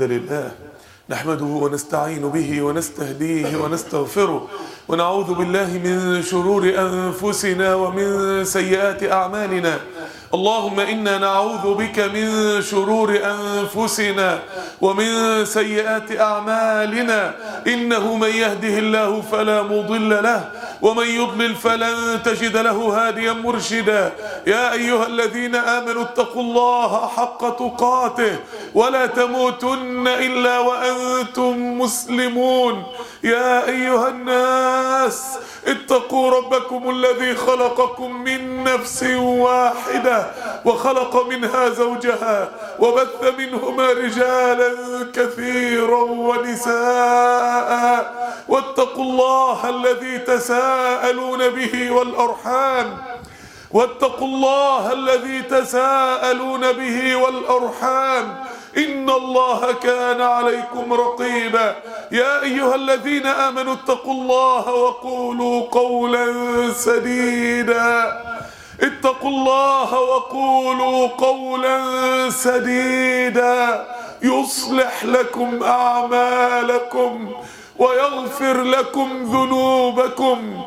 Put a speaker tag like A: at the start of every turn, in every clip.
A: لله نحمده ونستعين به ونستهديه ونستغفره ونعوذ بالله من شرور أنفسنا ومن سيئات أعمالنا. اللهم إنا نعوذ بك من شرور أنفسنا ومن سيئات أعمالنا، إنه من يهده الله فلا مضل له ومن يضلل فلن تجد له هاديا مرشدا. يا أيها الذين آمنوا اتقوا الله حق تقاته ولا تموتن إلا وأنتم مسلمون. يا أيها الناس اتقوا ربكم الذي خلقكم من نفس واحدة وخلق منها زوجها وبث منهما رجالا كثيرا ونساء، واتقوا الله الذي تساءلون به والأرحام واتقوا الله الذي تساءلون به والأرحام إن الله كان عليكم رقيبا. يا أيها الذين آمنوا اتقوا الله وقولوا قولا سديدا اتقوا الله وقولوا قولا سديدا يصلح لكم أعمالكم ويغفر لكم ذنوبكم،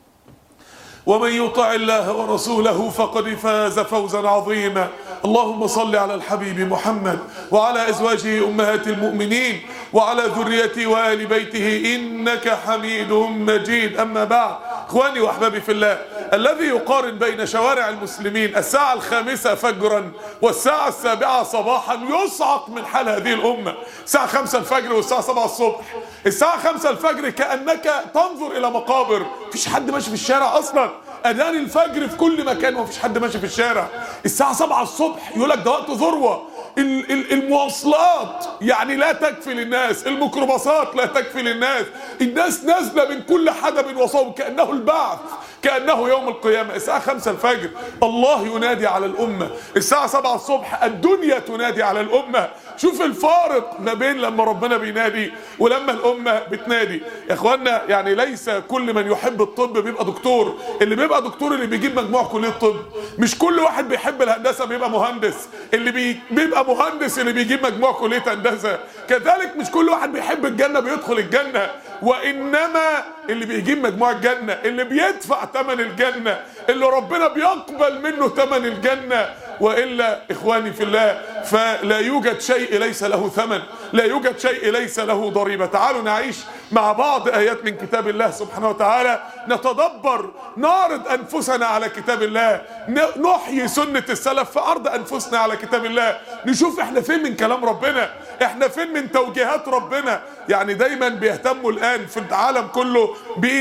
A: ومن يطع الله ورسوله فقد فاز فوزا عظيما. اللهم صل على الحبيب محمد وعلى أزواجه أمهات المؤمنين وعلى ذريته وآل بيته إنك حميد مجيد. أما بعد، إخواني وأحبابي في الله، الذي يقارن بين شوارع المسلمين الساعة 5 فجرا والساعة 7 صباحا يصعق من حال هذه الأمة. الساعة 5 الفجر والساعة 7 الصبح. الساعة 5 الفجر كأنك تنظر إلى مقابر، مفيش حد ماشي في الشارع أصلا، أذان الفجر في كل مكان ومفيش حد ماشي في الشارع. الساعة 7 الصبح يقول لك ده وقت ذروة، المواصلات يعني لا تكفي للناس، الميكروباصات لا تكفي للناس، الناس نازلة من كل حدب وصوب كأنه البعث، كأنه يوم القيامة. الساعة 5 الفجر الله ينادي على الأمة، الساعة 7 الصبح الدنيا تنادي على الأمة. شوف الفارق ما بين لما ربنا بينادي ولما الأمة بتنادي. يا اخوانا، يعني ليس كل من يحب الطب بيبقى دكتور، اللي بيبقى دكتور اللي بيجيب مجموع كلية طب. مش كل واحد بيحب الهندسة بيبقى مهندس، اللي بيبقى مهندس اللي بيجيب مجموع كلية هندسة. كذلك مش كل واحد بيحب الجنة بيدخل الجنة، وإنما اللي بيجيب مجموع الجنة، اللي بيدفع ثمن الجنة، اللي ربنا بيقبل منه ثمن الجنة. وإلا إخواني في الله، فلا يوجد شيء ليس له ثمن، لا يوجد شيء ليس له ضريبة. تعالوا نعيش مع بعض آيات من كتاب الله سبحانه وتعالى، نتدبر، نعرض أنفسنا على كتاب الله، نحيي سنة السلف في عرض أنفسنا على كتاب الله، نشوف احنا فين من كلام ربنا، احنا فين من توجيهات ربنا. يعني دايما بيهتموا الآن في العالم كله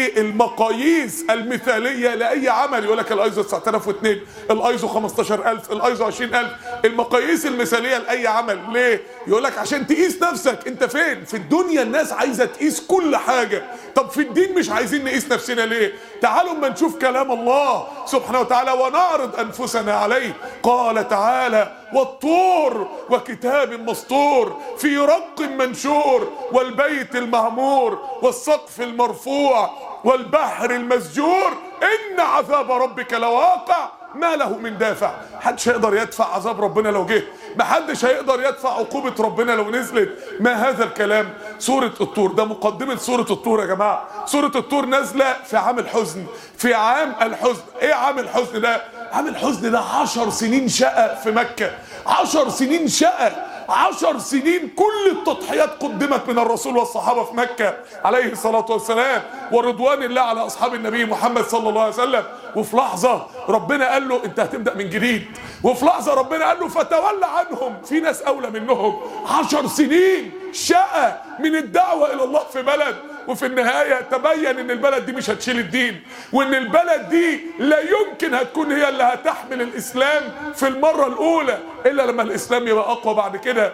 A: بالمقاييس المثالية لأي عمل، يقول لك الايزو 9002، الايزو 15000، الايزو 20000، المقاييس المثالية لأي عمل. ليه؟ يقول لك عشان تقيس نفسك انت فين. في الدنيا الناس عايزة تقيس كل حاجة، طب في الدين مش عايزين نقيس نفسنا ليه؟ تعالوا اما نشوف كلام الله سبحانه وتعالى ونعرض أنفسنا عليه. قال تعالى: والطور وكتاب مسطور في رق منشور والبيت المعمور والسقف المرفوع والبحر المسجور إن عذاب ربك لواقع ما له من دافع. محدش هيقدر يدفع عذاب ربنا لو جه، محدش هيقدر يدفع عقوبة ربنا لو نزلت. ما هذا الكلام؟ سورة الطور، ده مقدمة سورة الطور يا جماعة. سورة الطور نازلة في عام الحزن، في عام الحزن. ايه عام الحزن ده؟ عام الحزن ده 10 سنين شقة في مكة، 10 سنين شقة، 10 سنين كل التضحيات قدمت من الرسول والصحابة في مكة عليه الصلاة والسلام، ورضوان الله على أصحاب النبي محمد صلى الله عليه وسلم. وفي لحظة ربنا قال له انت هتبدأ من جديد، وفي لحظة ربنا قال له فتولى عنهم، في ناس أولى منهم. 10 سنين شقة من الدعوة إلى الله في بلد، وفي النهاية تبين ان البلد دي مش هتشيل الدين، وان البلد دي لا يمكن هتكون هي اللي هتحمل الإسلام في المرة الأولى إلا لما الإسلام يبقى أقوى بعد كده.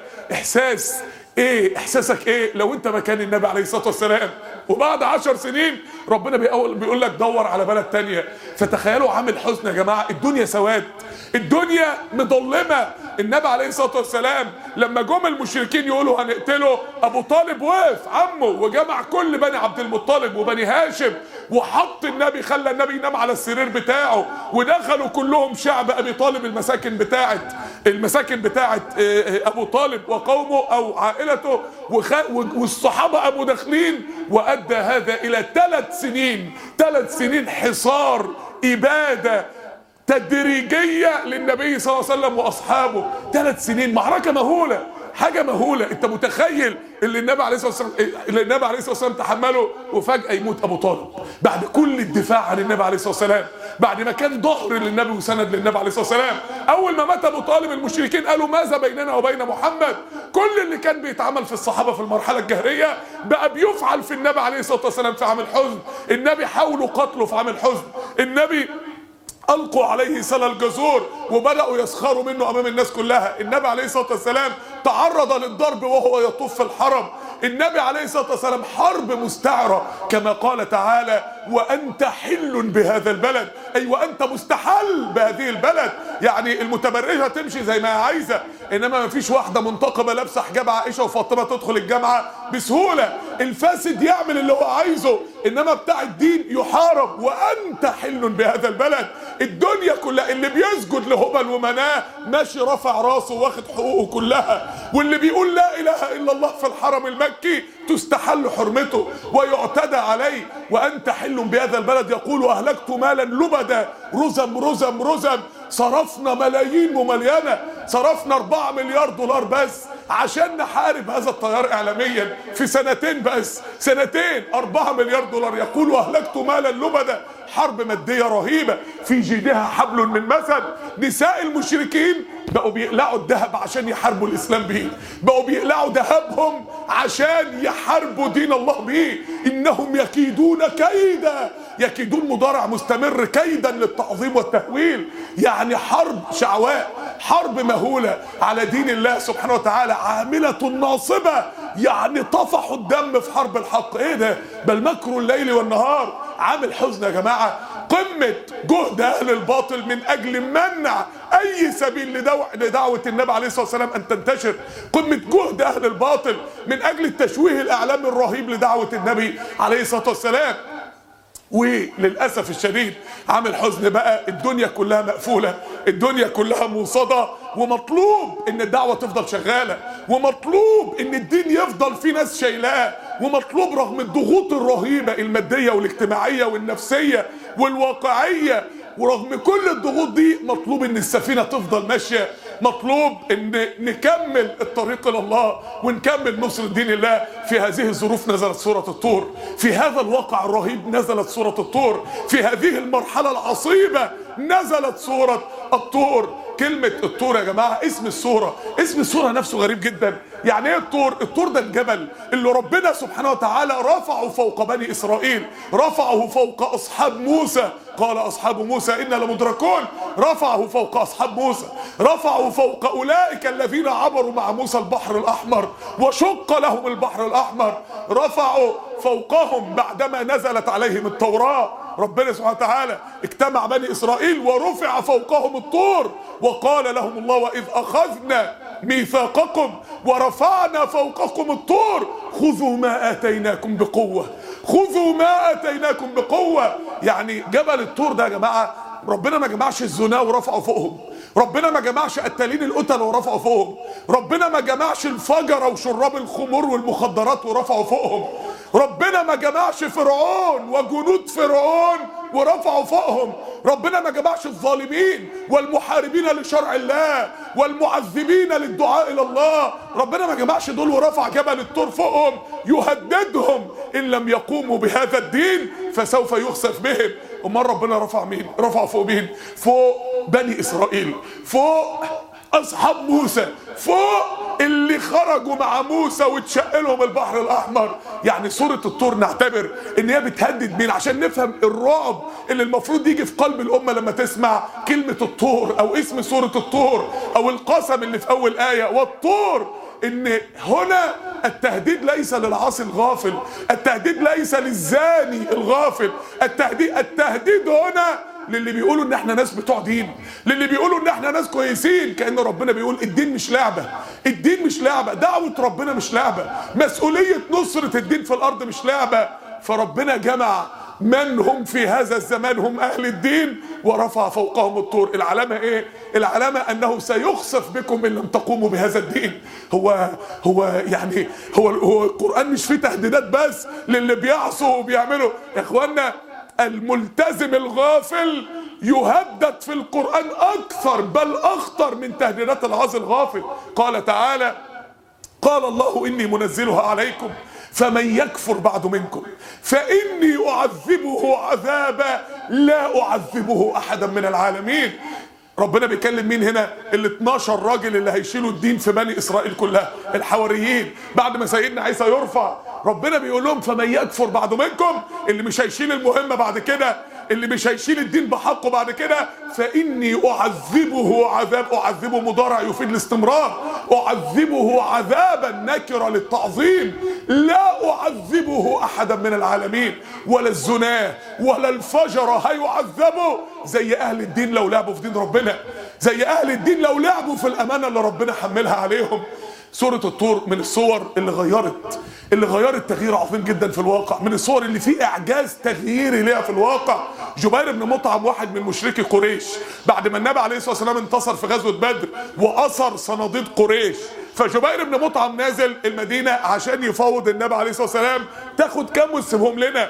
A: ايه احساسك ايه لو انت مكان النبي عليه الصلاة والسلام وبعد 10 سنين ربنا بيقول لك دور على بلد تانية؟ فتخيلوا عامل حزن يا جماعة، الدنيا سواد، الدنيا مظلمة. النبي عليه الصلاة والسلام لما جم المشركين يقولوا هنقتله، ابو طالب وقف عمه وجمع كل بني عبد المطلب وبني هاشم وحط النبي، خلى النبي ينام على السرير بتاعه، ودخلوا كلهم شعب ابي طالب المساكن بتاعت ابو طالب وقومه او عائلته راحلته والصحابة قاموا داخلين، وأدى هذا إلى 3 سنين حصار إبادة تدريجية للنبي صلى الله عليه وسلم وأصحابه. 3 سنين، معركة مهولة، حاجة مهولة. انت متخيل اللي النبي عليه الصلاة والسلام تحمله، وفجأة يموت أبو طالب بعد كل الدفاع عن النبي عليه الصلاة والسلام، بعد ما كان ظهر للنبي وسند للنبي عليه الصلاة والسلام. أول ما مات أبو طالب المشركين قالوا ماذا بيننا وبين محمد؟ كل اللي كان بيتعمل في الصحابة في المرحلة الجهرية بقى بيفعل في النبي عليه الصلاة والسلام في عام الحزن. النبي حاولوا قتله في عام الحزن، النبي ألقوا عليه سل الجزور وبدأوا يسخروا منه أمام الناس كلها. النبي عليه الصلاة والسلام تعرض للضرب وهو يطوف في الحرم. النبي عليه الصلاة والسلام حرب مستعرة كما قال تعالى وأنت حل بهذا البلد، أي وأنت مستحل بهذه البلد. يعني المتبرجة تمشي زي ما هي عايزة، إنما ما فيش واحدة منتقبة لابسة حجاب عائشة وفاطمة تدخل الجامعة بسهولة. الفاسد يعمل اللي هو عايزه، إنما بتاع الدين يحارب. وأنت حل بهذا البلد. الدنيا كلها اللي بيسجد لهبل ومناه ماشي رافع راسه واخد حقوقه كلها، واللي بيقول لا إله إلا الله في الحرم المكي تستحل حرمته ويعتدى عليه. وأنت حل بهذا البلد. يقول أهلكت مالا لبدا رزم صرفنا ملايين ومليانة، صرفنا 4 مليار دولار بس عشان نحارب هذا التيار إعلاميا في سنتين، بس سنتين 4 مليار دولار. يقول أهلكت مالا لبدا، حرب مادية رهيبة، في جيدها حبل من مسد. نساء المشركين بقوا بيقلعوا الذهب عشان يحاربوا الإسلام بيه، بقوا بيقلعوا ذهبهم عشان يحاربوا دين الله بيه. إنهم يكيدون كيدا، يكيدون مضارع مستمر، كيدا للتعظيم والتهويل. يعني حرب شعواء، حرب مهولة على دين الله سبحانه وتعالى، عاملة ناصبة. يعني طفحوا الدم في حرب الحق. ايه ده؟ بل مكروا الليل والنهار. عامل حزن يا جماعة، قمة جهد أهل الباطل من أجل منع أي سبيل لدعوة النبي عليه الصلاة والسلام أن تنتشر. قمة جهد أهل الباطل من أجل التشويه الإعلامي الرهيب لدعوة النبي عليه الصلاة والسلام. وللأسف الشديد عامل حزن بقى، الدنيا كلها مقفولة، الدنيا كلها موصدة، ومطلوب ان الدعوة تفضل شغالة، ومطلوب ان الدين يفضل في ناس شايلاه، ومطلوب رغم الضغوط الرهيبة المادية والاجتماعية والنفسية والواقعية، ورغم كل الضغوط دي مطلوب ان السفينة تفضل ماشية، مطلوب ان نكمل الطريق الى الله ونكمل نصر دين الله. في هذه الظروف نزلت سورة الطور، في هذا الواقع الرهيب نزلت سورة الطور، في هذه المرحلة العصيبة نزلت سورة الطور. كلمة الطور يا جماعة اسم السورة، اسم السورة نفسه غريب جدا. يعني ايه الطور؟ الطور ده الجبل اللي ربنا سبحانه وتعالى رفعه فوق بني إسرائيل، رفعه فوق أصحاب موسى. قال أصحاب موسى إنا لمدركون. رفعه فوق أصحاب موسى، رفعه فوق أولئك الذين عبروا مع موسى البحر الأحمر وشق لهم البحر الأحمر. رفعوا فوقهم بعدما نزلت عليهم التوراة. ربنا سبحانه وتعالى اجتمع بني إسرائيل ورفع فوقهم الطور، وقال لهم الله وإذ أخذنا ميثاقكم ورفعنا فوقكم الطور خذوا ما آتيناكم بقوة، خذوا ما آتيناكم بقوة. يعني جبل الطور ده يا جماعة ربنا ما جمعش الزنا ورفعوا فوقهم، ربنا ما جمعش قتالين القتل ورفعوا فوقهم، ربنا ما جمعش الفجرة وشراب الخمور والمخدرات ورفعوا فوقهم، ربنا ما جمعش فرعون وجنود فرعون ورفعوا فوقهم، ربنا ما جمعش الظالمين والمحاربين لشرع الله والمعذبين للدعاء الى الله، ربنا ما جمعش دول ورفع جبل الطور فوقهم يهددهم ان لم يقوموا بهذا الدين فسوف يخسف بهم. امال ربنا رفع مين؟ رفع فوق مين؟ فوق بني اسرائيل، فوق اصحاب موسى، فوق اللي خرجوا مع موسى واتشق لهم البحر الاحمر. يعني سورة الطور نعتبر ان هي بتهدد مين عشان نفهم الرعب اللي المفروض يجي في قلب الامة لما تسمع كلمة الطور او اسم سورة الطور او القسم اللي في اول آية والطور. ان هنا التهديد ليس للعاصي الغافل، التهديد ليس للزاني الغافل، التهديد هنا للي بيقولوا ان احنا ناس بتوع دين، للي بيقولوا ان احنا ناس كويسين. كأن ربنا بيقول الدين مش لعبة، الدين مش لعبة، دعوة ربنا مش لعبة، مسؤولية نصرة الدين في الارض مش لعبة. فربنا جمع من هم في هذا الزمان هم أهل الدين ورفع فوقهم الطور. العلامة إيه؟ العلامة أنه سيخسف بكم إن لم تقوموا بهذا الدين. هو القرآن مش فيه تهديدات بس للي بيعصوا وبيعملوا. يا إخوانا، الملتزم الغافل يهدد في القرآن أكثر بل أخطر من تهديدات العاصي الغافل. قال تعالى: قال الله إني منزلها عليكم فمن يكفر بعد منكم فإني أعذبه عذابا لا أعذبه أحدا من العالمين. ربنا بيكلم مين هنا؟ ال 12 راجل اللي هيشيلوا الدين في بني إسرائيل كلها، الحواريين، بعد ما سيدنا عيسى يرفع. ربنا بيقول لهم فمن يكفر بعد منكم، اللي مش هيشيل المهمة بعد كده، اللي مش هيشيل الدين بحقه بعد كده، فإني أعذبه عذاب. أعذبه مضارع يفيد الاستمرار، أعذبه عذابا نكرة للتعظيم، لا أعذبه أحدا من العالمين. ولا الزنا ولا الفجر هيعذبوا زي أهل الدين لو لعبوا في دين ربنا، زي أهل الدين لو لعبوا في الأمانة اللي ربنا حملها عليهم. سورة الطور من الصور اللي غيرت تغيير عظيم جدا في الواقع، من الصور اللي فيه إعجاز تغييري ليها في الواقع. جبير بن مطعم واحد من مشركي قريش، بعد ما النبي عليه الصلاة والسلام انتصر في غزوة بدر وأسر صناديد قريش، فجبير بن مطعم نازل المدينة عشان يفاوض النبي عليه الصلاة والسلام: تاخد كام وتسيبهم لنا؟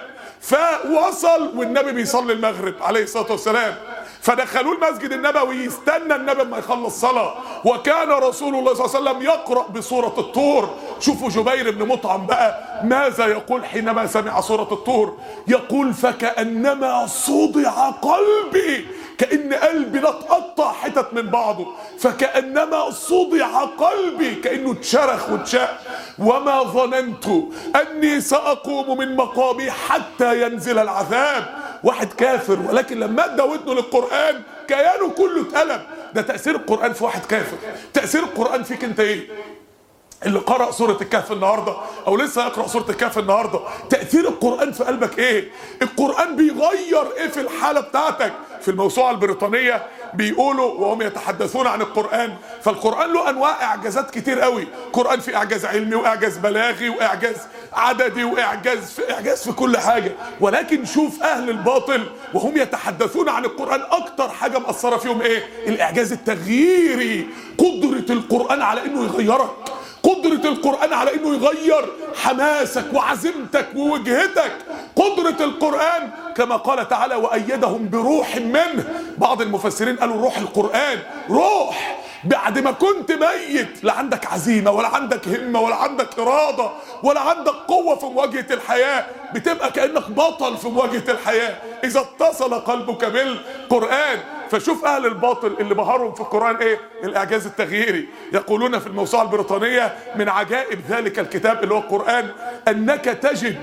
A: فوصل والنبي بيصلي المغرب عليه الصلاة والسلام، فدخلوه المسجد النبوي يستنى النبي ما يخلص صلاة، وكان رسول الله صلى الله عليه وسلم يقرأ بسورة الطور. شوفوا جبير بن مطعم بقى ماذا يقول حينما سمع سورة الطور، يقول: فكأنما صدع قلبي، كأن قلبي لا اتقطع حتت من بعضه، فكأنما صدع قلبي، كأنه اتشرخ واتشق، وما ظننت أني سأقوم من مقامي حتى ينزل العذاب. واحد كافر ولكن لما ادى ودنه للقرآن كيانه كله اتقلب. ده تأثير القرآن في واحد كافر. تأثير القرآن فيك انت ايه؟ اللي قرأ سورة الكهف النهاردة او لسه يقرأ سورة الكهف النهاردة، تأثير القرآن في قلبك ايه؟ القرآن بيغير ايه في الحالة بتاعتك؟ في الموسوعة البريطانية بيقولوا وهم يتحدثون عن القرآن، فالقرآن له انواع اعجازات كتير قوي. قرآن في اعجاز علمي واعجاز بلاغي واعجاز عددي واعجاز في كل حاجة. ولكن شوف اهل الباطل وهم يتحدثون عن القرآن اكتر حاجة مأثرة فيهم ايه؟ الاعجاز التغييري. قدرة القرآن على انه يغيرك، قدرة القرآن على انه يغير حماسك وعزيمتك ووجهتك. قدرة القرآن كما قال تعالى: وأيدهم بروح منه. بعض المفسرين قالوا روح القرآن روح. بعد ما كنت ميت لا عندك عزيمة ولا عندك همة ولا عندك إرادة ولا عندك قوة في مواجهة الحياة، بتبقى كأنك بطل في مواجهة الحياة إذا اتصل قلبك بالقرآن. فشوف أهل الباطل اللي بهرهم في القرآن إيه؟ الإعجاز التغييري. يقولون في الموسوعة البريطانية: من عجائب ذلك الكتاب اللي هو القرآن أنك تجد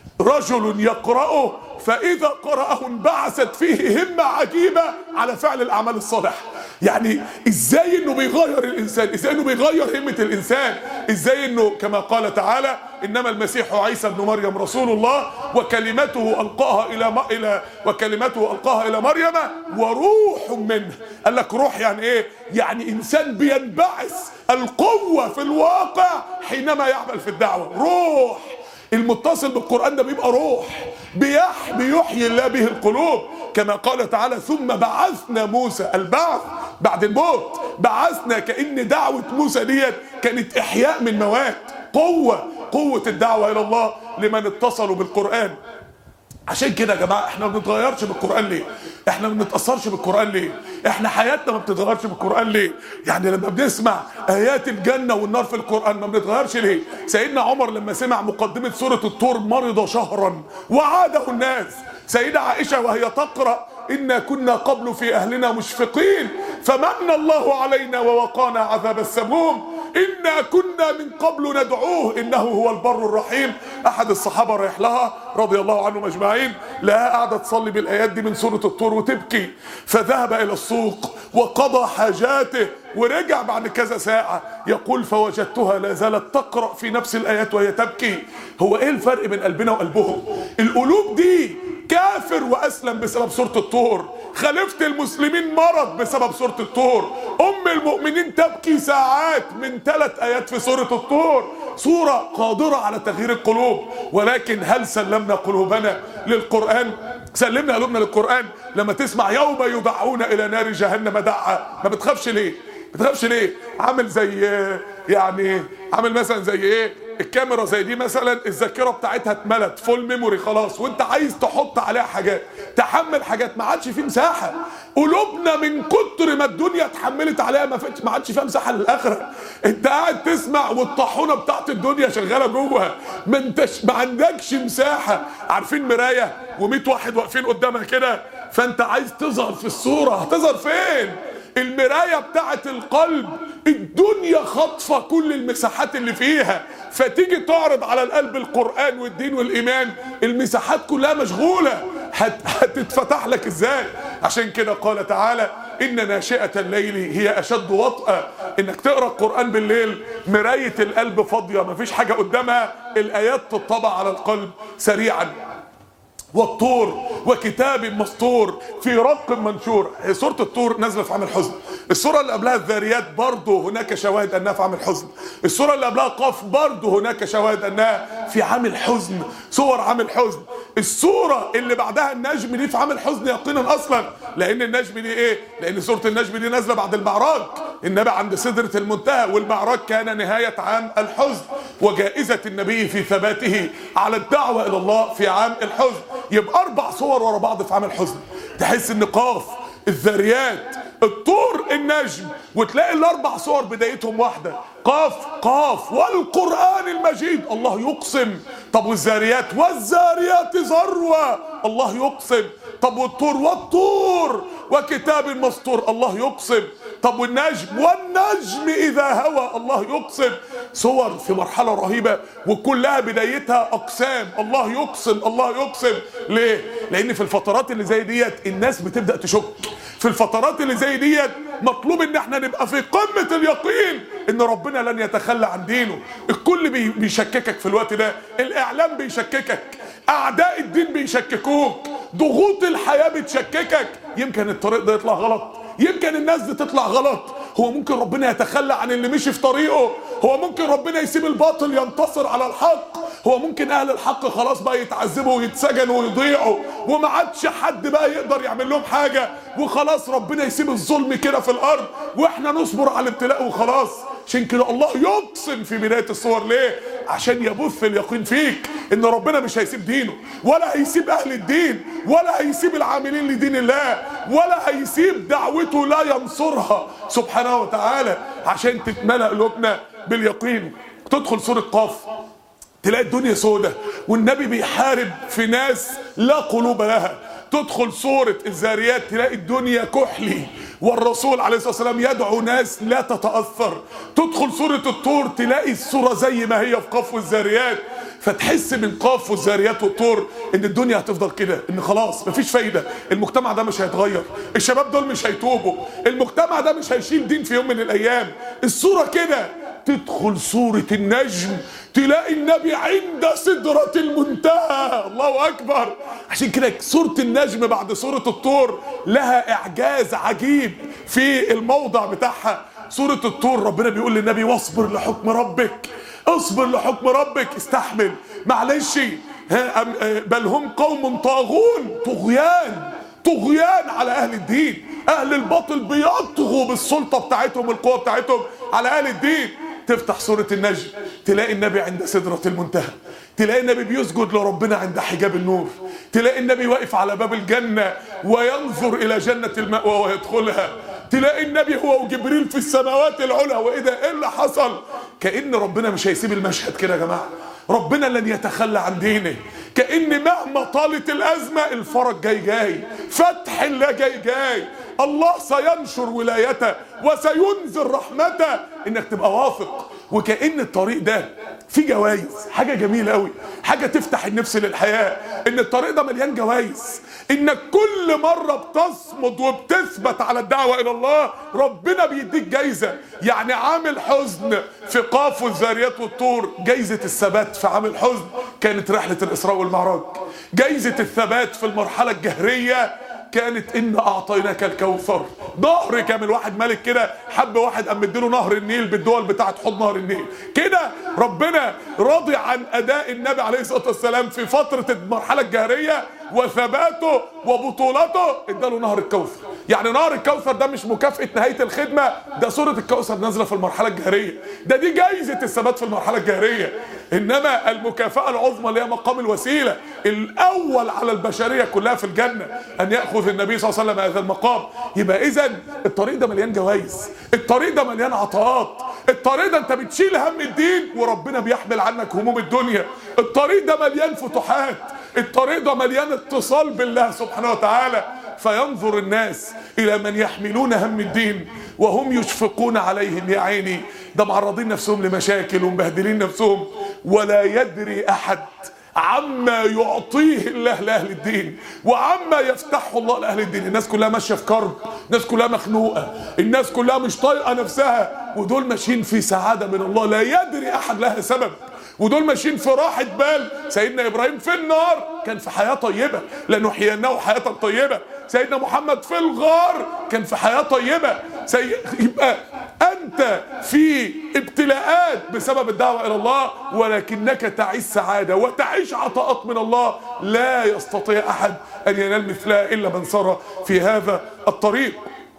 A: رجل يقرأه فإذا قرأه انبعثت فيه همة عجيبة على فعل الأعمال الصالحة. يعني ازاي انه بيغير الانسان، ازاي انه بيغير همة الانسان، ازاي انه كما قال تعالى: انما المسيح عيسى ابن مريم رسول الله وكلمته القاها الى مريم وروح منه. قال لك روح يعني ايه؟ يعني انسان بينبعث القوة في الواقع حينما يعمل في الدعوة. روح المتصل بالقرآن ده بيبقى روح بيحيي الله به القلوب، كما قال تعالى: ثم بعثنا موسى. البعث بعد الموت، بعثنا، كأن دعوة موسى ديت كانت إحياء من موات. قوة الدعوة إلى الله لمن اتصلوا بالقرآن. عشان كده يا جماعة احنا ما بنتغيرش بالقرآن ليه؟ احنا ما بنتأثرش بالقرآن ليه؟ احنا حياتنا ما بتتغيرش بالقرآن ليه؟ يعني لما بنسمع آيات الجنة والنار في القرآن ما بنتغيرش ليه؟ سيدنا عمر لما سمع مقدمة سورة الطور مرض شهرا وعاده الناس. سيدة عائشة وهي تقرأ: إنا كنا قبل في أهلنا مشفقين فمن الله علينا ووقانا عذاب السموم إنا كنا من قبل ندعوه إنه هو البر الرحيم. أحد الصحابة رايح لها رضي الله عنهم أجمعين، لها قاعدة تصلي بالآيات دي من سورة الطور وتبكي، فذهب إلى السوق وقضى حاجاته ورجع بعد كذا ساعة يقول: فوجدتها لا زالت تقرأ في نفس الآيات وهي تبكي. هو إيه الفرق بين قلبنا وقلبهم؟ القلوب دي كافر واسلم بسبب سورة الطور، خليفة المسلمين مرض بسبب سورة الطور، المؤمنين تبكي ساعات من 3 آيات في سورة الطور. سورة قادرة على تغيير القلوب. ولكن هل سلمنا قلوبنا للقرآن؟ سلمنا قلوبنا للقرآن؟ لما تسمع يوم يدعون الى نار جهنم دعا، ما بتخافش ليه؟ بتخافش ليه؟ عامل زي يعني عامل مثلا زي ايه؟ الكاميرا زي دي مثلا، الذاكره بتاعتها اتملت فول ميموري خلاص، وانت عايز تحط عليها حاجات، تحمل حاجات، ما عادش في مساحه. قلوبنا من كتر ما الدنيا اتحملت عليها ما عادش فيها مساحه للاخره. انت قاعد تسمع والطاحونه بتاعت الدنيا شغاله جوه، ما عندكش مساحه. عارفين مرايه و100 واحد واقفين قدامها كده، فانت عايز تظهر في الصوره، هتظهر فين؟ المراية بتاعت القلب الدنيا خاطفة كل المساحات اللي فيها، فتيجي تعرض على القلب القرآن والدين والإيمان، المساحات كلها مشغولة، هتتفتح لك ازاي؟ عشان كده قال تعالى إن ناشئة الليل هي أشد وطأة. إنك تقرأ القرآن بالليل مراية القلب فاضية، مفيش حاجة قدامها، الآيات تطبع على القلب سريعا. والطور وكتاب مسطور في رق منشور. سورة الطور نازلة في عام الحزن. السورة اللي قبلها الذاريات برضه هناك شواهد أنها في عام الحزن. السورة اللي قبلها قاف برضه هناك شواهد أنها في عام الحزن، سور عام الحزن. السورة اللي بعدها النجم دي في عام الحزن يقينا أصلا، لأن النجم دي إيه؟ لأن سورة النجم دي نازلة بعد المعراج، النبي عند سدرة المنتهى، والمعراج كان نهاية عام الحزن، وجائزة النبي في ثباته على الدعوة إلى الله في عام الحزن. يبقى 4 صور ورا بعض في عام الحزن. تحس ان قاف، الذاريات، الطور، النجم، وتلاقي ال4 صور بدايتهم واحدة، قاف قاف والقرآن المجيد، الله يقسم. طب والذاريات؟ والذاريات ذروة، الله يقسم. طب والطور؟ والطور وكتاب مسطور، الله يقسم. طب والنجم؟ والنجم إذا هوى، الله يقسم. صور في مرحلة رهيبة وكلها بدايتها أقسام، الله يقسم الله يقسم. ليه؟ لأن في الفترات اللي زي ديت الناس بتبدأ تشك. في الفترات اللي زي ديت مطلوب ان احنا نبقى في قمة اليقين ان ربنا لن يتخلى عن دينه. الكل بيشككك في الوقت ده، الاعلام بيشككك، اعداء الدين بيشككوك، ضغوط الحياة بتشككك. يمكن الطريق ده يطلع غلط، يمكن الناس دي تطلع غلط، هو ممكن ربنا يتخلى عن اللي مشي في طريقه، هو ممكن ربنا يسيب الباطل ينتصر على الحق، هو ممكن اهل الحق خلاص بقى يتعذبوا ويتسجنوا ويضيعوا وما عادش حد بقى يقدر يعمل لهم حاجة، وخلاص ربنا يسيب الظلم كده في الارض واحنا نصبر على الابتلاء وخلاص. عشان كده الله يقسم في بداية الصور. ليه؟ عشان يبث اليقين فيك ان ربنا مش هيسيب دينه، ولا هيسيب اهل الدين، ولا هيسيب العاملين لدين الله، ولا هيسيب دعوته لا ينصرها سبحانه وتعالى. عشان تتملأ قلوبنا باليقين. تدخل سورة قاف تلاقي الدنيا سودة والنبي بيحارب في ناس لا قلوب لها. تدخل سورة الذاريات تلاقي الدنيا كحلي والرسول عليه الصلاة والسلام يدعو ناس لا تتأثر. تدخل سورة الطور تلاقي السورة زي ما هي في قاف والذاريات، فتحس من قاف والذاريات والطور ان الدنيا هتفضل كده، ان خلاص مفيش فايدة، المجتمع ده مش هيتغير، الشباب دول مش هيتوبوا، المجتمع ده مش هيشيل دين في يوم من الايام. السورة كده. تدخل سورة النجم تلاقي النبي عند سدرة المنتهى، الله أكبر. عشان كده سورة النجم بعد سورة الطور لها إعجاز عجيب في الموضع بتاعها. سورة الطور ربنا بيقول للنبي واصبر لحكم ربك، اصبر لحكم ربك، استحمل، معلش، بل هم قوم طاغون، طغيان على أهل الدين. أهل الباطل بيطغوا بالسلطة بتاعتهم والقوة بتاعتهم على أهل الدين. تفتح سورة النجم تلاقي النبي عند سدرة المنتهى، تلاقي النبي بيسجد لربنا عند حجاب النور، تلاقي النبي واقف على باب الجنة وينظر إلى جنة المأوى ويدخلها، تلاقي النبي هو وجبريل في السماوات العلى. وإيه ده؟ إيه اللي حصل؟ كأن ربنا مش هيسيب المشهد كده يا جماعة، ربنا لن يتخلى عن دينه، كأن مهما طالت الأزمة الفرج جاي، فتح الله جاي، الله سينشر ولايته وسينزل رحمته، انك تبقى واثق. وكأن الطريق ده في جوائز، حاجه جميله قوي، حاجه تفتح النفس للحياه، ان الطريق ده مليان جوائز، انك كل مره بتصمد وبتثبت على الدعوه الى الله ربنا بيديك جايزه. يعني عامل حزن في قاف والذاريات والطور، جايزه الثبات في عامل حزن كانت رحله الاسراء والمعراج. جايزه الثبات في المرحله الجهريه كانت إن أعطيناك الكوثر. نهر كامل، واحد ملك كده حب واحد قام مديله نهر النيل بالدول بتاعت حوض نهر النيل كده. ربنا راضي عن أداء النبي عليه الصلاة والسلام في فترة المرحلة الجهرية وثباته وبطولته، اداله نهر الكوثر. يعني نهر الكوثر ده مش مكافأة نهاية الخدمة، ده سورة الكوثر نازلة في المرحلة الجهرية، دي جايزة الثبات في المرحلة الجهرية. إنما المكافأة العظمى اللي هي مقام الوسيلة الأول على البشرية كلها في الجنة أن يأخذ النبي صلى الله عليه وسلم هذا المقام. يبقى إذن الطريق ده مليان جوائز، الطريق ده مليان عطاءات، الطريق ده أنت بتشيل هم الدين وربنا بيحمل عنك هموم الدنيا، الطريق ده مليان فتوحات، الطريق ده مليان اتصال بالله سبحانه وتعالى. فينظر الناس إلى من يحملون هم الدين وهم يشفقون عليهم. يا عيني ده معرضين نفسهم لمشاكل ومبهدلين نفسهم، ولا يدري أحد عما يعطيه الله لأهل الدين وعما يفتحه الله لأهل الدين. الناس كلها ماشية في كرب، الناس كلها مخنوقة، الناس كلها مش طايقة نفسها، ودول ماشيين في سعادة من الله لا يدري أحد لها سبب، ودول ماشيين في راحة بال. سيدنا إبراهيم في النار كان في حياة طيبة لأنه حييناه حياة طيبة. سيدنا محمد في الغار كان في حياة طيبة. يبقى أنت في ابتلاءات بسبب الدعوة إلى الله، ولكنك تعيش سعادة وتعيش عطاءات من الله لا يستطيع أحد أن ينال مثلها إلا من سار في هذا الطريق.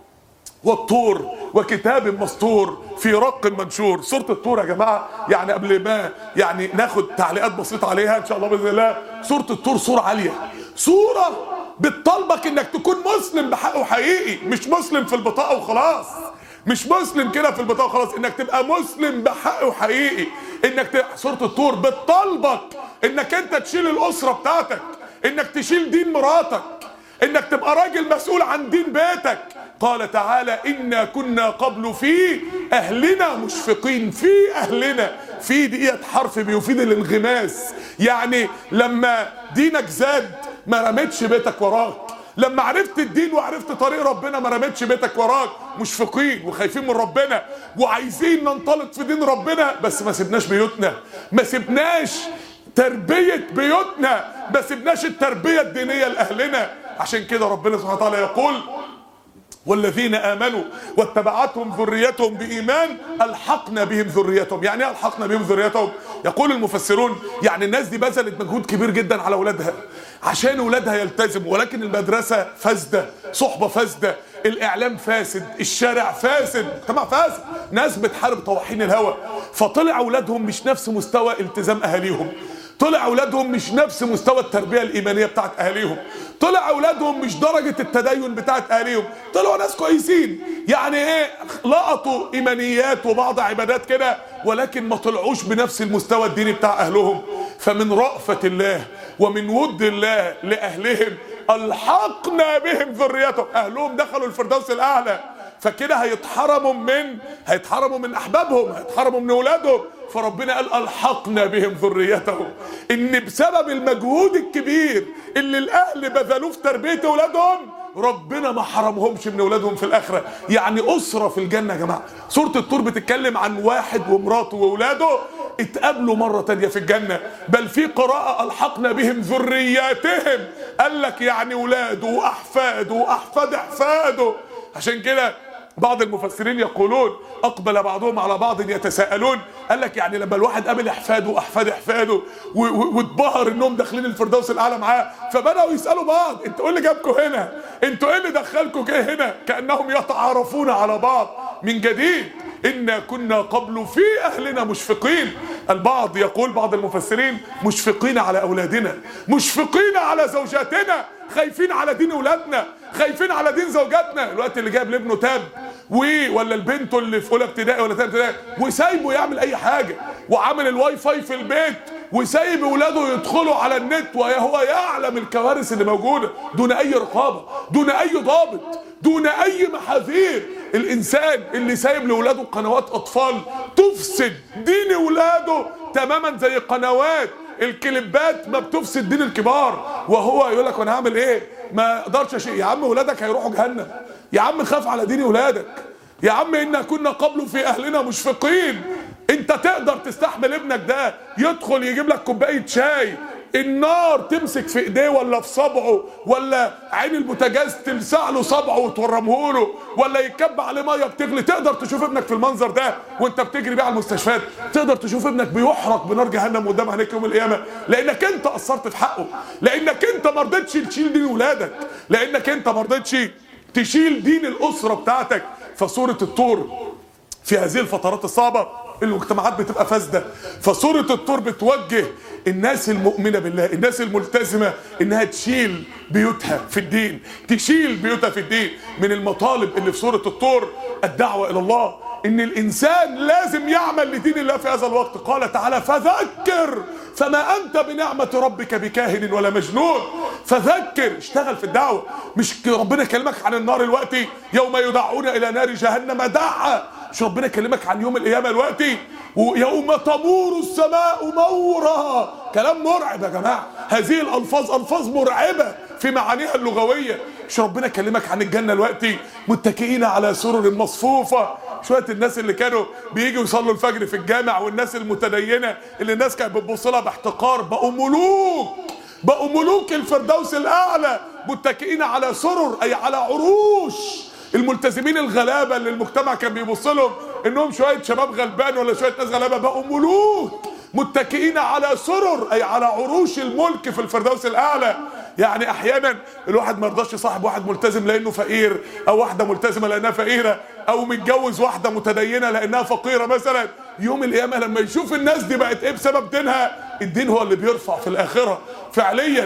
A: والطور وكتاب مسطور في رق منشور. سورة الطور يا جماعة، يعني قبل ما يعني ناخد تعليقات بسيطة عليها إن شاء الله بإذن الله، سورة الطور سورة عالية، سورة بتطلبك إنك تكون مسلم بحقه حقيقي، مش مسلم في البطاقة وخلاص، مش مسلم كده في البطاقة وخلاص، إنك تبقى مسلم بحقه حقيقي. سورة الطور بتطلبك إنك أنت تشيل الأسرة بتاعتك، إنك تشيل دين مراتك، إنك تبقى راجل مسؤول عن دين بيتك. قال تعالى إنا كنا قبل في أهلنا مشفقين. في أهلنا، في دقيقة حرف بيفيد الانغماس، يعني لما دينك زاد ما رمتش بيتك وراك، لما عرفت الدين وعرفت طريق ربنا ما رمتش بيتك وراك. مشفقين وخايفين من ربنا وعايزين ننطلق في دين ربنا، بس ما سبناش بيوتنا، ما سبناش تربية بيوتنا، ما سبناش التربية الدينية لأهلنا. عشان كده ربنا سبحانه وتعالى يقول والذين آمنوا واتبعتهم ذريتهم بإيمان ألحقنا بهم ذريتهم. يعني ايه ألحقنا بهم ذريتهم؟ يقول المفسرون يعني الناس دي بذلت مجهود كبير جدا على أولادها عشان أولادها يلتزموا، ولكن المدرسة فاسدة، صحبة فاسدة، الإعلام فاسد، الشارع فاسد، طبعا فاسد، ناس بتحارب طواحين الهوى، فطلع أولادهم مش نفس مستوى التزام أهاليهم، طلع أولادهم مش نفس مستوى التربية الإيمانية بتاعت أهاليهم، طلع أولادهم مش درجة التدين بتاعت أهاليهم، طلعوا ناس كويسين يعني ايه، لقطوا إيمانيات وبعض عبادات كده، ولكن ما طلعوش بنفس المستوى الديني بتاع أهلهم. فمن رأفة الله ومن ود الله لأهلهم ألحقنا بهم ذريتهم، أهلهم دخلوا الفردوس الأعلى، فكده هيتحرموا من أحبابهم، هيتحرموا من أولادهم. فربنا قال ألحقنا بهم ذريتهم، إن بسبب المجهود الكبير اللي الأهل بذلوه في تربية أولادهم ربنا ما حرمهمش من أولادهم في الآخرة. يعني أسرة في الجنة يا جماعة. سورة الطور بتتكلم عن واحد ومراته وأولاده اتقابلوا مرة تانية في الجنة، بل في قراءة ألحقنا بهم ذرياتهم، قال لك يعني أولاده وأحفاده وأحفاد أحفاده. عشان كده بعض المفسرين يقولون أقبل بعضهم على بعض يتساءلون، قال لك يعني لما الواحد قابل أحفاده وأحفاد أحفاده واتبهر إنهم داخلين الفردوس الأعلى معاه، فبدأوا يسألوا بعض انتوا إيه اللي جابكم هنا؟ انتوا إيه اللي دخلكم كده هنا؟ كأنهم يتعارفون على بعض من جديد. إنا كنا قبل في أهلنا مشفقين. البعض يقول بعض المفسرين مشفقين على أولادنا، مشفقين على زوجاتنا، خايفين على دين أولادنا، خايفين على دين زوجاتنا. الوقت اللي جاب لابنه تاب ولا البنت اللي في اولى ابتدائي ولا ثانيه ابتدائي وسايبه يعمل اي حاجه، وعامل الواي فاي في البيت وسايب اولاده يدخلوا على النت وهو يعلم الكوارث اللي موجوده دون اي رقابه، دون اي ضابط، دون اي محاذير. الانسان اللي سايب لاولاده قنوات اطفال تفسد دين اولاده تماما زي قنوات الكليبات ما بتفسد دين الكبار، وهو يقول لك وانا هعمل ايه؟ ما اقدرش اشيء. يا عم ولادك هيروحوا جهنم، يا عم خاف على دين ولادك، يا عم إنا كنا قبل في اهلنا مشفقين. انت تقدر تستحمل ابنك ده يدخل يجيب لك كوبايه شاي النار تمسك في ايديه ولا في صبعه، ولا عين البوتاجاز تلسع له صبعه وتورمه له، ولا يكب عليه ميه بتغلي؟ تقدر تشوف ابنك في المنظر ده وانت بتجري بيه على المستشفيات؟ تقدر تشوف ابنك بيحرق بنار جهنم قدام عينيك يوم القيامه؟ لانك انت قصرت في حقه، لانك انت ما رضيتش تشيل دين ولادك، لانك انت ما رضيتش تشيل دين الاسره بتاعتك. فسوره الطور في هذه الفترات الصعبه المجتمعات بتبقى فاسده، فسوره الطور بتوجه الناس المؤمنه بالله، الناس الملتزمه، انها تشيل بيوتها في الدين، تشيل بيوتها في الدين. من المطالب اللي في سوره الطور الدعوه الى الله، ان الانسان لازم يعمل لدين الله في هذا الوقت. قال تعالى: فذكر فما انت بنعمه ربك بكاهن ولا مجنون. فذكر، اشتغل في الدعوه. مش ربنا كلمك عن النار الوقتي يوم يدعون الى نار جهنم دعا؟ مش ربنا كلمك عن يوم القيامه الوقتي ويوم تمور السماء مورا؟ كلام مرعب يا جماعه، هذه الالفاظ الفاظ مرعبه في معانيها اللغويه. مش ربنا كلمك عن الجنه الوقتي متكئين على سرر مصفوفه؟ شويه الناس اللي كانوا بييجوا يصلوا الفجر في الجامع والناس المتدينه اللي الناس كانت بتبص لها باحتقار بقوا ملوك، بقوا ملوك الفردوس الاعلى، متكئين على سرر اي على عروش. الملتزمين الغلابه اللي المجتمع كان بيبص لهم انهم شويه شباب غلبان ولا شويه ناس غلابه، بقوا ملوك متكئين على سرر اي على عروش الملك في الفردوس الاعلى. يعني احيانا الواحد ما يرضاش يصاحب واحد ملتزم لانه فقير، او واحده ملتزمه لانها فقيره، او متجوز واحده متدينه لانها فقيره مثلا. يوم القيامه لما يشوف الناس دي بقت ايه بسبب دينها، الدين هو اللي بيرفع في الاخره فعليا.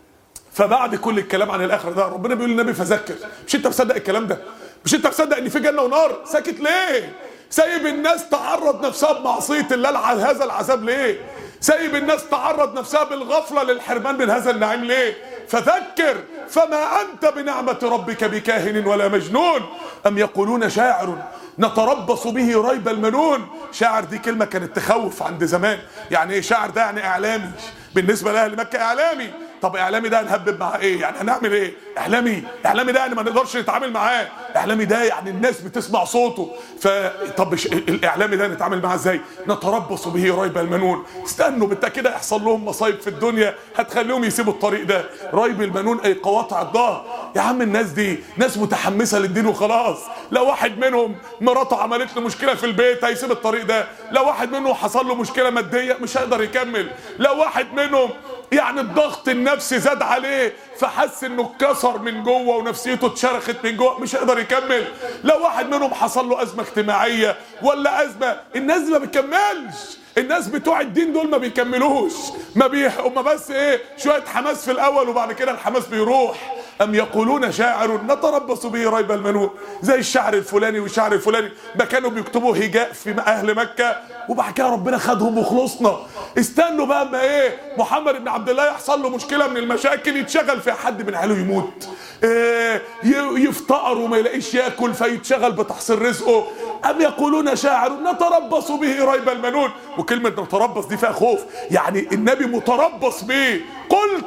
A: فبعد كل الكلام عن الاخره ده ربنا بيقول للنبي: فذكر. مش انت مصدق الكلام ده؟ مش انت مصدق ان في جنه ونار؟ ساكت ليه؟ سايب الناس تعرض نفسها بمعصيه الله لهذا العذاب ليه؟ سايب الناس تعرض نفسها بالغفله للحرمان من هذا النعيم ليه؟ فذكر فما انت بنعمه ربك بكاهن ولا مجنون. ام يقولون شاعر نتربص به ريب المنون. شاعر دي كلمه كانت تخوف عند زمان. يعني ايه شاعر ده؟ يعني اعلامي. بالنسبه لاهل مكه اعلامي. طب اعلامي ده هنهبب معاه ايه؟ يعني هنعمل ايه؟ اعلامي ده يعني ما نقدرش نتعامل معاه. اعلامي ده يعني الناس بتسمع صوته. طب الاعلامي ده نتعامل معاه ازاي؟ نتربص به ريب المنون. استنوا بالتاكيد هيحصل لهم مصايب في الدنيا هتخليهم يسيبوا الطريق ده. ريب المنون اي قواطع الظهر. يا عم الناس دي ناس متحمسه للدين وخلاص. لو واحد منهم مراته عملت له مشكله في البيت هيسيب الطريق ده. لو واحد منهم حصل له مشكله ماديه مش هيقدر يكمل. لو واحد منهم يعني الضغط النفسي زاد عليه فحس انه اتكسر من جوه ونفسيته اتشرخت من جوه مش هيقدر يكمل. لو واحد منهم حصل له ازمه اجتماعيه ولا ازمه، الناس دي ما بتكملش. الناس بتوع الدين دول ما بيكملوش، هم بس ايه شويه حماس في الاول وبعد كده الحماس بيروح. ام يقولون شاعر نتربص به ريب المنون. زي الشعر الفلاني والشعر الفلاني ما كانوا بيكتبوا هجاء في اهل مكه وبعد كده ربنا خدهم وخلصنا. استنوا بقى اما ايه محمد بن عبد الله يحصل له مشكله من المشاكل يتشغل في حد من عياله يموت، يفتقر وما يلاقيش ياكل فيتشغل بتحصيل رزقه. ام يقولون شاعر نتربص به ريب المنون. وكلمه نتربص دي فيها خوف، يعني النبي متربص بيه. قل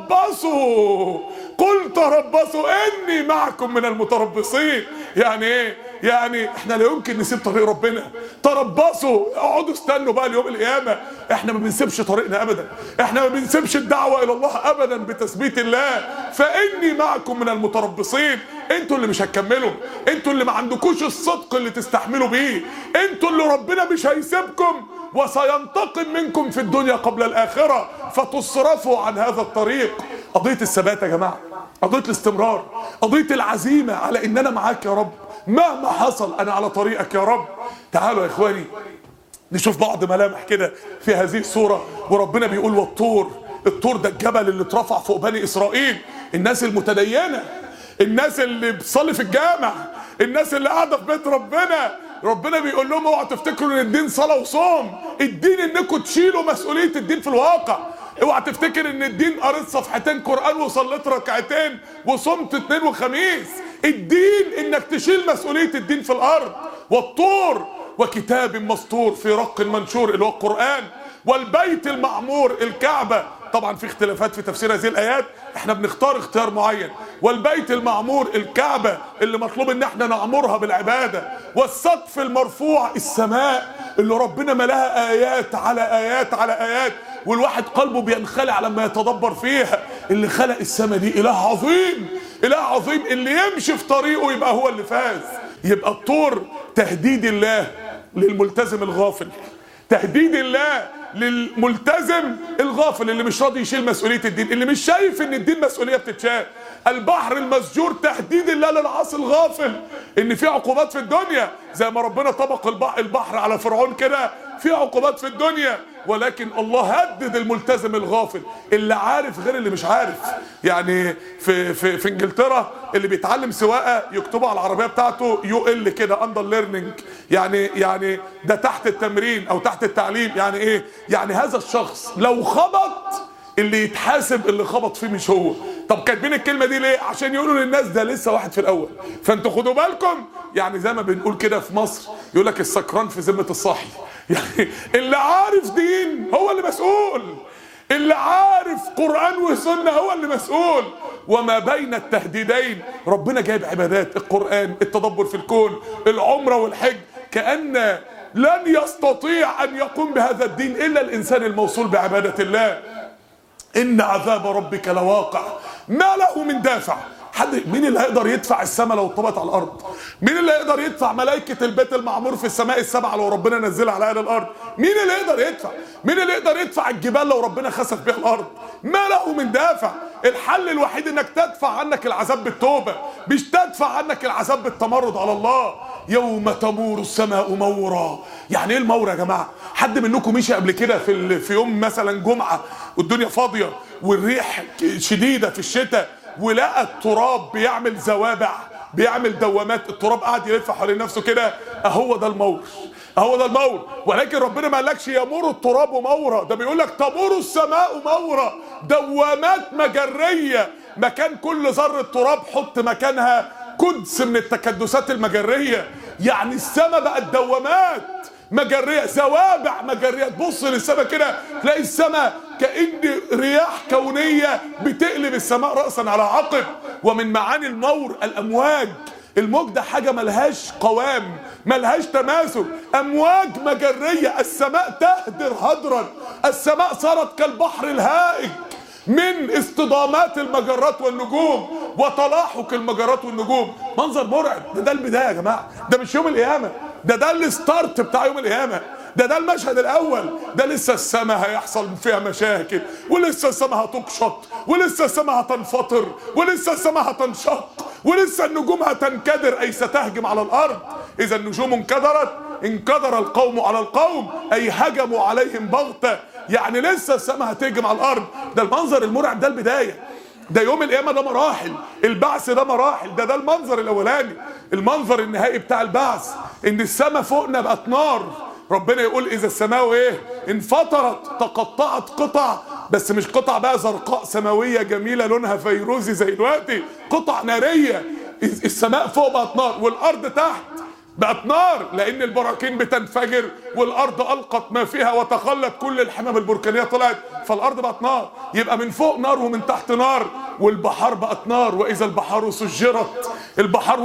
A: تربصوا اني معكم من المتربصين. يعني ايه؟ يعني احنا لا يمكن نسيب طريق ربنا. تربصوا، اقعدوا استنوا بقى ليوم القيامه. احنا ما بنسيبش طريقنا ابدا، احنا ما بنسيبش الدعوه الى الله ابدا بتثبيت الله. فاني معكم من المتربصين. انتوا اللي مش هتكملوا، انتوا اللي ما عندكوش الصدق اللي تستحملوا بيه، انتوا اللي ربنا مش هيسيبكم وسينتقم منكم في الدنيا قبل الاخره فتصرفوا عن هذا الطريق. قضيه الثبات يا جماعه، قضيه الاستمرار، قضيه العزيمه على ان انا معاك يا رب مهما حصل، انا على طريقك يا رب. تعالوا يا اخواني نشوف بعض ملامح كده في هذه السوره. وربنا بيقول والطور. الطور ده الجبل اللي اترفع فوق بني اسرائيل. الناس المتدينه، الناس اللي بتصلي في الجامع، الناس اللي قاعده في بيت ربنا بيقول لهم اوعوا تفتكروا ان الدين صلاه وصوم. الدين انكم تشيلوا مسؤوليه الدين في الواقع. اوعى تفتكر ان الدين قريت صفحتين قرآن وصليت ركعتين وصمت اثنين وخميس. الدين انك تشيل مسؤولية الدين في الارض. والطور وكتاب مسطور في رق منشور اللي هو القرآن. والبيت المعمور الكعبة، طبعا في اختلافات في تفسير هذه الآيات، احنا بنختار اختيار معين. والبيت المعمور الكعبة اللي مطلوب ان احنا نعمرها بالعبادة. والسقف المرفوع السماء اللي ربنا ملاها آيات على آيات على آيات، والواحد قلبه بينخلع لما يتدبر فيها. اللي خلق السماء دي إله عظيم، إله عظيم، اللي يمشي في طريقه يبقى هو اللي فاز. يبقى الطور تهديد الله للملتزم الغافل، تهديد الله للملتزم الغافل اللي مش راضي يشيل مسؤولية الدين، اللي مش شايف ان الدين مسؤولية بتتشال. البحر المسجور تهديد الله للعاصي الغافل، ان في عقوبات في الدنيا زي ما ربنا طبق البحر على فرعون كده، في عقوبات في الدنيا، ولكن الله هدد الملتزم الغافل اللي عارف غير اللي مش عارف. يعني في انجلترا اللي بيتعلم سواقه يكتبوا على العربيه بتاعته UL كده، اندر ليرنينج، يعني ده تحت التمرين او تحت التعليم. يعني ايه؟ يعني هذا الشخص لو خبط اللي يتحاسب اللي خبط فيه مش هو. طب كاتبين الكلمه دي ليه؟ عشان يقولوا للناس ده لسه واحد في الاول، فانتوا خدوا بالكم. يعني زي ما بنقول كده في مصر، يقول لك السكران في ذمه الصاحي. يعني اللي عارف دين هو اللي مسؤول، اللي عارف قرآن وسنة هو اللي مسؤول. وما بين التهديدين ربنا جايب عبادات، القرآن، التدبر في الكون، العمرة والحج، كأن لن يستطيع أن يقوم بهذا الدين إلا الإنسان الموصول بعبادة الله. إن عذاب ربك لواقع ما له من دافع. مين اللي هيقدر يدفع السماء لو اتطبقت على الارض؟ مين اللي هيقدر يدفع ملائكه البيت المعمور في السماء السبعه لو ربنا نزلها على اهل الارض؟ مين اللي يقدر يدفع؟ مين اللي يقدر يدفع الجبال لو ربنا خسف بها الارض؟ ما له من دافع. الحل الوحيد انك تدفع عنك العذاب بالتوبه، مش تدفع عنك العذاب بالتمرد على الله. يوم تمور السماء مورا. يعني ايه المور يا جماعه؟ حد منكم مشي قبل كده في يوم مثلا جمعه والدنيا فاضيه والريح شديده في الشتاء، ولقى التراب بيعمل زوابع، بيعمل دوامات، التراب قاعد يلف حوالين نفسه كده، اهو ده المور، اهو ده المور. ولكن ربنا ما قالكش يمور التراب مورا، ده بيقول لك تمور السماء مورا، دوامات مجريه. مكان كل ذره تراب حط مكانها قدس من التكدسات المجريه. يعني السماء بقت دوامات مجريه، زوابع مجريه. تبص للسماء كده تلاقي السماء كأن رياح كونيه بتقلب السماء رأسا على عقب. ومن معاني المور الامواج. الموج ده حاجه ملهاش قوام، ملهاش تماثل، امواج مجريه. السماء تهدر هدرا، السماء صارت كالبحر الهائج من اصطدامات المجرات والنجوم وتلاحق المجرات والنجوم. منظر مرعب. ده البدايه يا جماعه، ده مش يوم القيامه، ده الستارت بتاع يوم القيامه، ده المشهد الاول. ده لسه السماء هيحصل فيها مشاكل، ولسه السماء هتقشط، ولسه السماء هتنفطر، ولسه السماء هتنشق، ولسه النجوم هتنكدر اي ستهجم على الارض. اذا النجوم انكدرت، انكدر القوم على القوم، اي هجموا عليهم بغته. يعني لسه السماء هتهجم على الارض. ده المنظر المرعب، ده البدايه. ده يوم القيامه، ده مراحل، البعث ده مراحل. ده المنظر الاولاني. المنظر النهائي بتاع البعث ان السماء فوقنا بقت نار. ربنا يقول اذا السماء ايه؟ انفطرت، تقطعت قطع، بس مش قطع بقى زرقاء سماويه جميله لونها فيروزي زي دلوقتي، قطع ناريه. السماء فوق بقت نار، والارض تحت بقت نار، لان البراكين بتنفجر والارض القت ما فيها وتخلت، كل الحمم البركانيه طلعت، فالارض بقت نار. يبقى من فوق نار ومن تحت نار. والبحار بقت نار، واذا البحار سجرت، البحار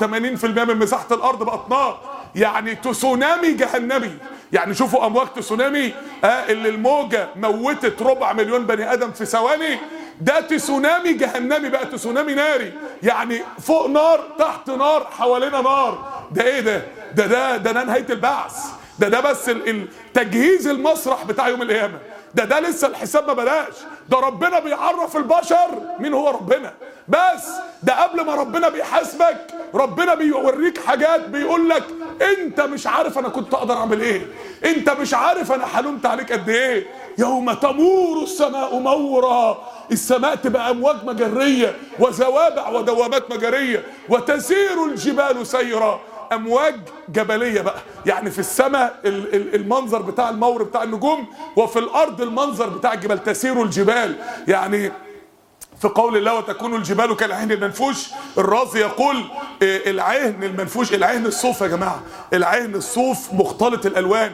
A: 81% من مساحه الارض بقت نار. يعني تسونامي جهنمي. يعني شوفوا امواج تسونامي، اللي الموجه موتت 250,000 بني ادم في ثواني، ده تسونامي جهنمي بقى، تسونامي ناري. يعني فوق نار، تحت نار، حوالينا نار. ده ايه ده نهايه البعث. ده بس التجهيز المسرح بتاع يوم القيامه. ده لسه الحساب ما بداش. ده ربنا بيعرف البشر مين هو ربنا. بس ده قبل ما ربنا بيحاسبك، ربنا بيوريك حاجات، بيقول لك انت مش عارف انا كنت اقدر اعمل ايه، انت مش عارف انا حلمت عليك قد ايه. يوم تمور السماء مورا، السماء تبقى امواج مجريه وزوابع ودوامات مجريه، وتسير الجبال سيرا، امواج جبليه بقى. يعني في السماء المنظر بتاع المور بتاع النجوم، وفي الارض المنظر بتاع الجبال، تسير الجبال. يعني في قول الله وتكون الجبال كالعهن المنفوش، الرازي يقول العهن المنفوش، العهن الصوف يا جماعه، العهن الصوف مختلط الالوان،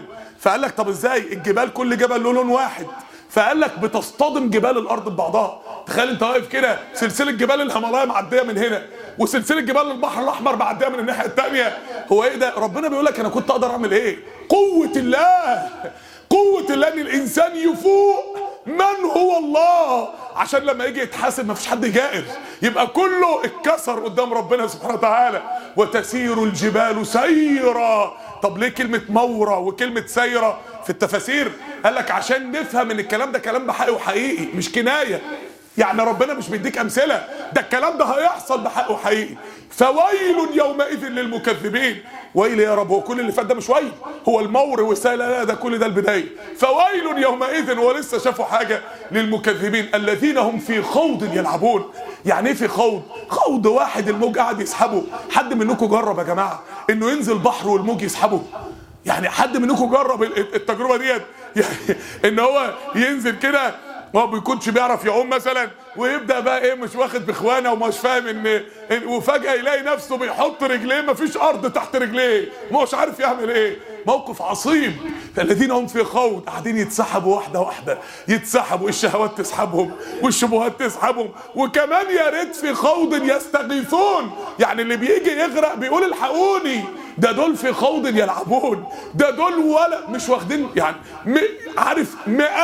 A: فقال لك طب ازاي الجبال كل جبل له لون واحد؟ فقال لك بتصطدم جبال الارض ببعضها. تخيل انت واقف كده سلسله جبال الهيمالايا معديه من هنا وسلسله جبال البحر الاحمر معديه من الناحيه الثانيه. هو ايه ده؟ ربنا بيقول لك انا كنت اقدر اعمل ايه؟ قوه الله، قوه الله ان الانسان يفوق من هو الله، عشان لما يجي يتحاسب مفيش حد جائر، يبقى كله اتكسر قدام ربنا سبحانه وتعالى. وتسير الجبال سيرا. طب ليه كلمة مورة وكلمة سيرة في التفاسير؟ قال لك عشان نفهم ان الكلام ده كلام بحقه وحقيقي مش كناية. يعني ربنا مش بيديك امثلة، ده الكلام ده هيحصل بحقه وحقيقي. فويل يومئذ للمكذبين. ويل يا رب، هو كل اللي فات ده مش ويل؟ هو المور والسيل؟ لا ده كل ده البداية. فويل يومئذ، ولسه شافوا حاجة، للمكذبين الذين هم في خوض يلعبون. يعني ايه في خوض؟ خوض واحد الموج قاعد يسحبه. حد منكم جرب يا جماعة انه ينزل بحر والموج يسحبه؟ يعني حد منكم جرب التجربة ديت؟ يعني ان هو ينزل كده هو بيكونش بيعرف يعوم مثلا ويبدا بقى ايه مش واخد باخوانه ومش فاهم ان وفجاه يلاقي نفسه بيحط رجليه مفيش ارض تحت رجليه، مش عارف يعمل ايه. موقف عصيب. الذين هم في خوض قاعدين يتسحبوا واحده واحده، يتسحبوا، الشهوات تسحبهم والشبهات تسحبهم، وكمان يا ريت في خوض يستغيثون. يعني اللي بيجي يغرق بيقول الحقوني. ده دول في خوض يلعبون، ده دول ولا مش واخدين يعني عارف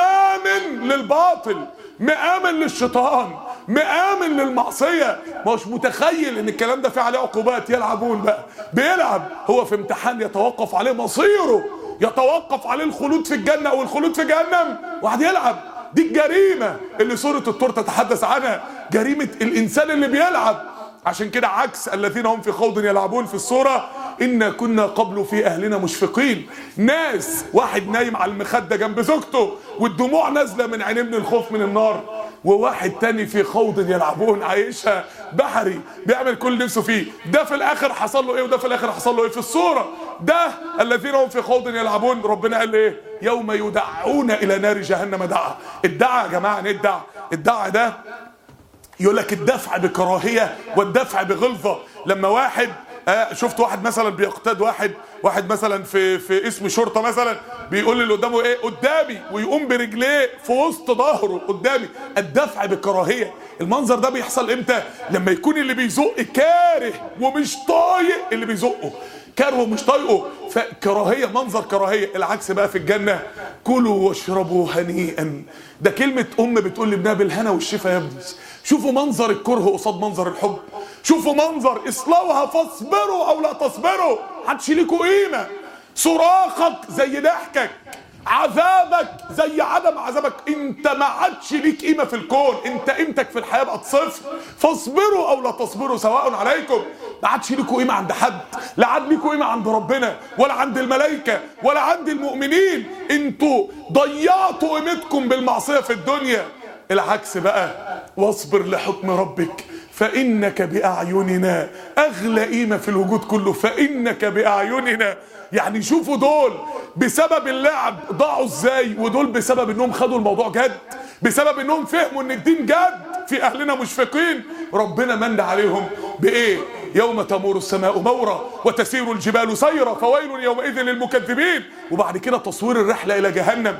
A: مآمن للباطل، مآمن للشيطان، مآمن للمعصية. مش متخيل ان الكلام ده فيه عليه عقوبات. يلعبون بقى، بيلعب، هو في امتحان يتوقف عليه مصيره، يتوقف عليه الخلود في الجنة او الخلود في جهنم، وقعد يلعب. دي الجريمة اللي سورة الطور تتحدث عنها، جريمة الانسان اللي بيلعب. عشان كده عكس الذين هم في خوض يلعبون في السورة إنا كنا قبل في أهلنا مشفقين. ناس واحد نايم على المخدة جنب زوجته والدموع نازلة من عينيه من الخوف من النار، وواحد تاني في خوض يلعبون عايشها بحري بيعمل كل نفسه فيه. ده في الآخر حصل له إيه وده في الآخر حصل له إيه في السورة؟ ده الذين هم في خوض يلعبون ربنا قال إيه؟ يوم يدعون إلى نار جهنم دعا. الدعا يا جماعة ايه الدعا؟ الدعا ده يقول لك الدفع بكراهية والدفع بغلظة. لما واحد شفت واحد مثلا بيقتاد واحد مثلا في اسم شرطة مثلا، بيقول اللي قدامه ايه قدامي، ويقوم برجليه في وسط ظهره قدامي. الدفع بكراهية. المنظر ده بيحصل امتى؟ لما يكون اللي بيزق كاره ومش طايق اللي بيزقه، كاره ومش طايقه، فكراهية، منظر كراهية. العكس بقى في الجنة، كلوا واشربوا هنيئا. ده كلمة بتقول لابنها بالهنا والشفا يا ابني. شوفوا منظر الكره قصاد منظر الحب. شوفوا منظر اصلوها فاصبروا او لا تصبروا، محدش ليكوا قيمه. صراخك زي ضحكك، عذابك زي عدم عذابك. انت ما عادش ليك قيمه في الكون، انت قيمتك في الحياه بقت صفر. فاصبروا او لا تصبروا سواء عليكم. ما عادش ليكوا قيمه عند حد، لا عاد ليكوا قيمه عند ربنا ولا عند الملائكه ولا عند المؤمنين. انتوا ضيعتوا قيمتكم بالمعصيه في الدنيا. العكس بقى، واصبر لحكم ربك فإنك بأعيننا. أغلى قيمة في الوجود كله، فإنك بأعيننا. يعني شوفوا دول بسبب اللعب ضاعوا ازاي، ودول بسبب انهم خدوا الموضوع جد، بسبب انهم فهموا ان الدين جد. في أهلنا مشفقين ربنا من عليهم بإيه؟ يوم تمور السماء مورا وتسير الجبال سيرا فويل يومئذ للمكذبين. وبعد كده تصوير الرحلة إلى جهنم.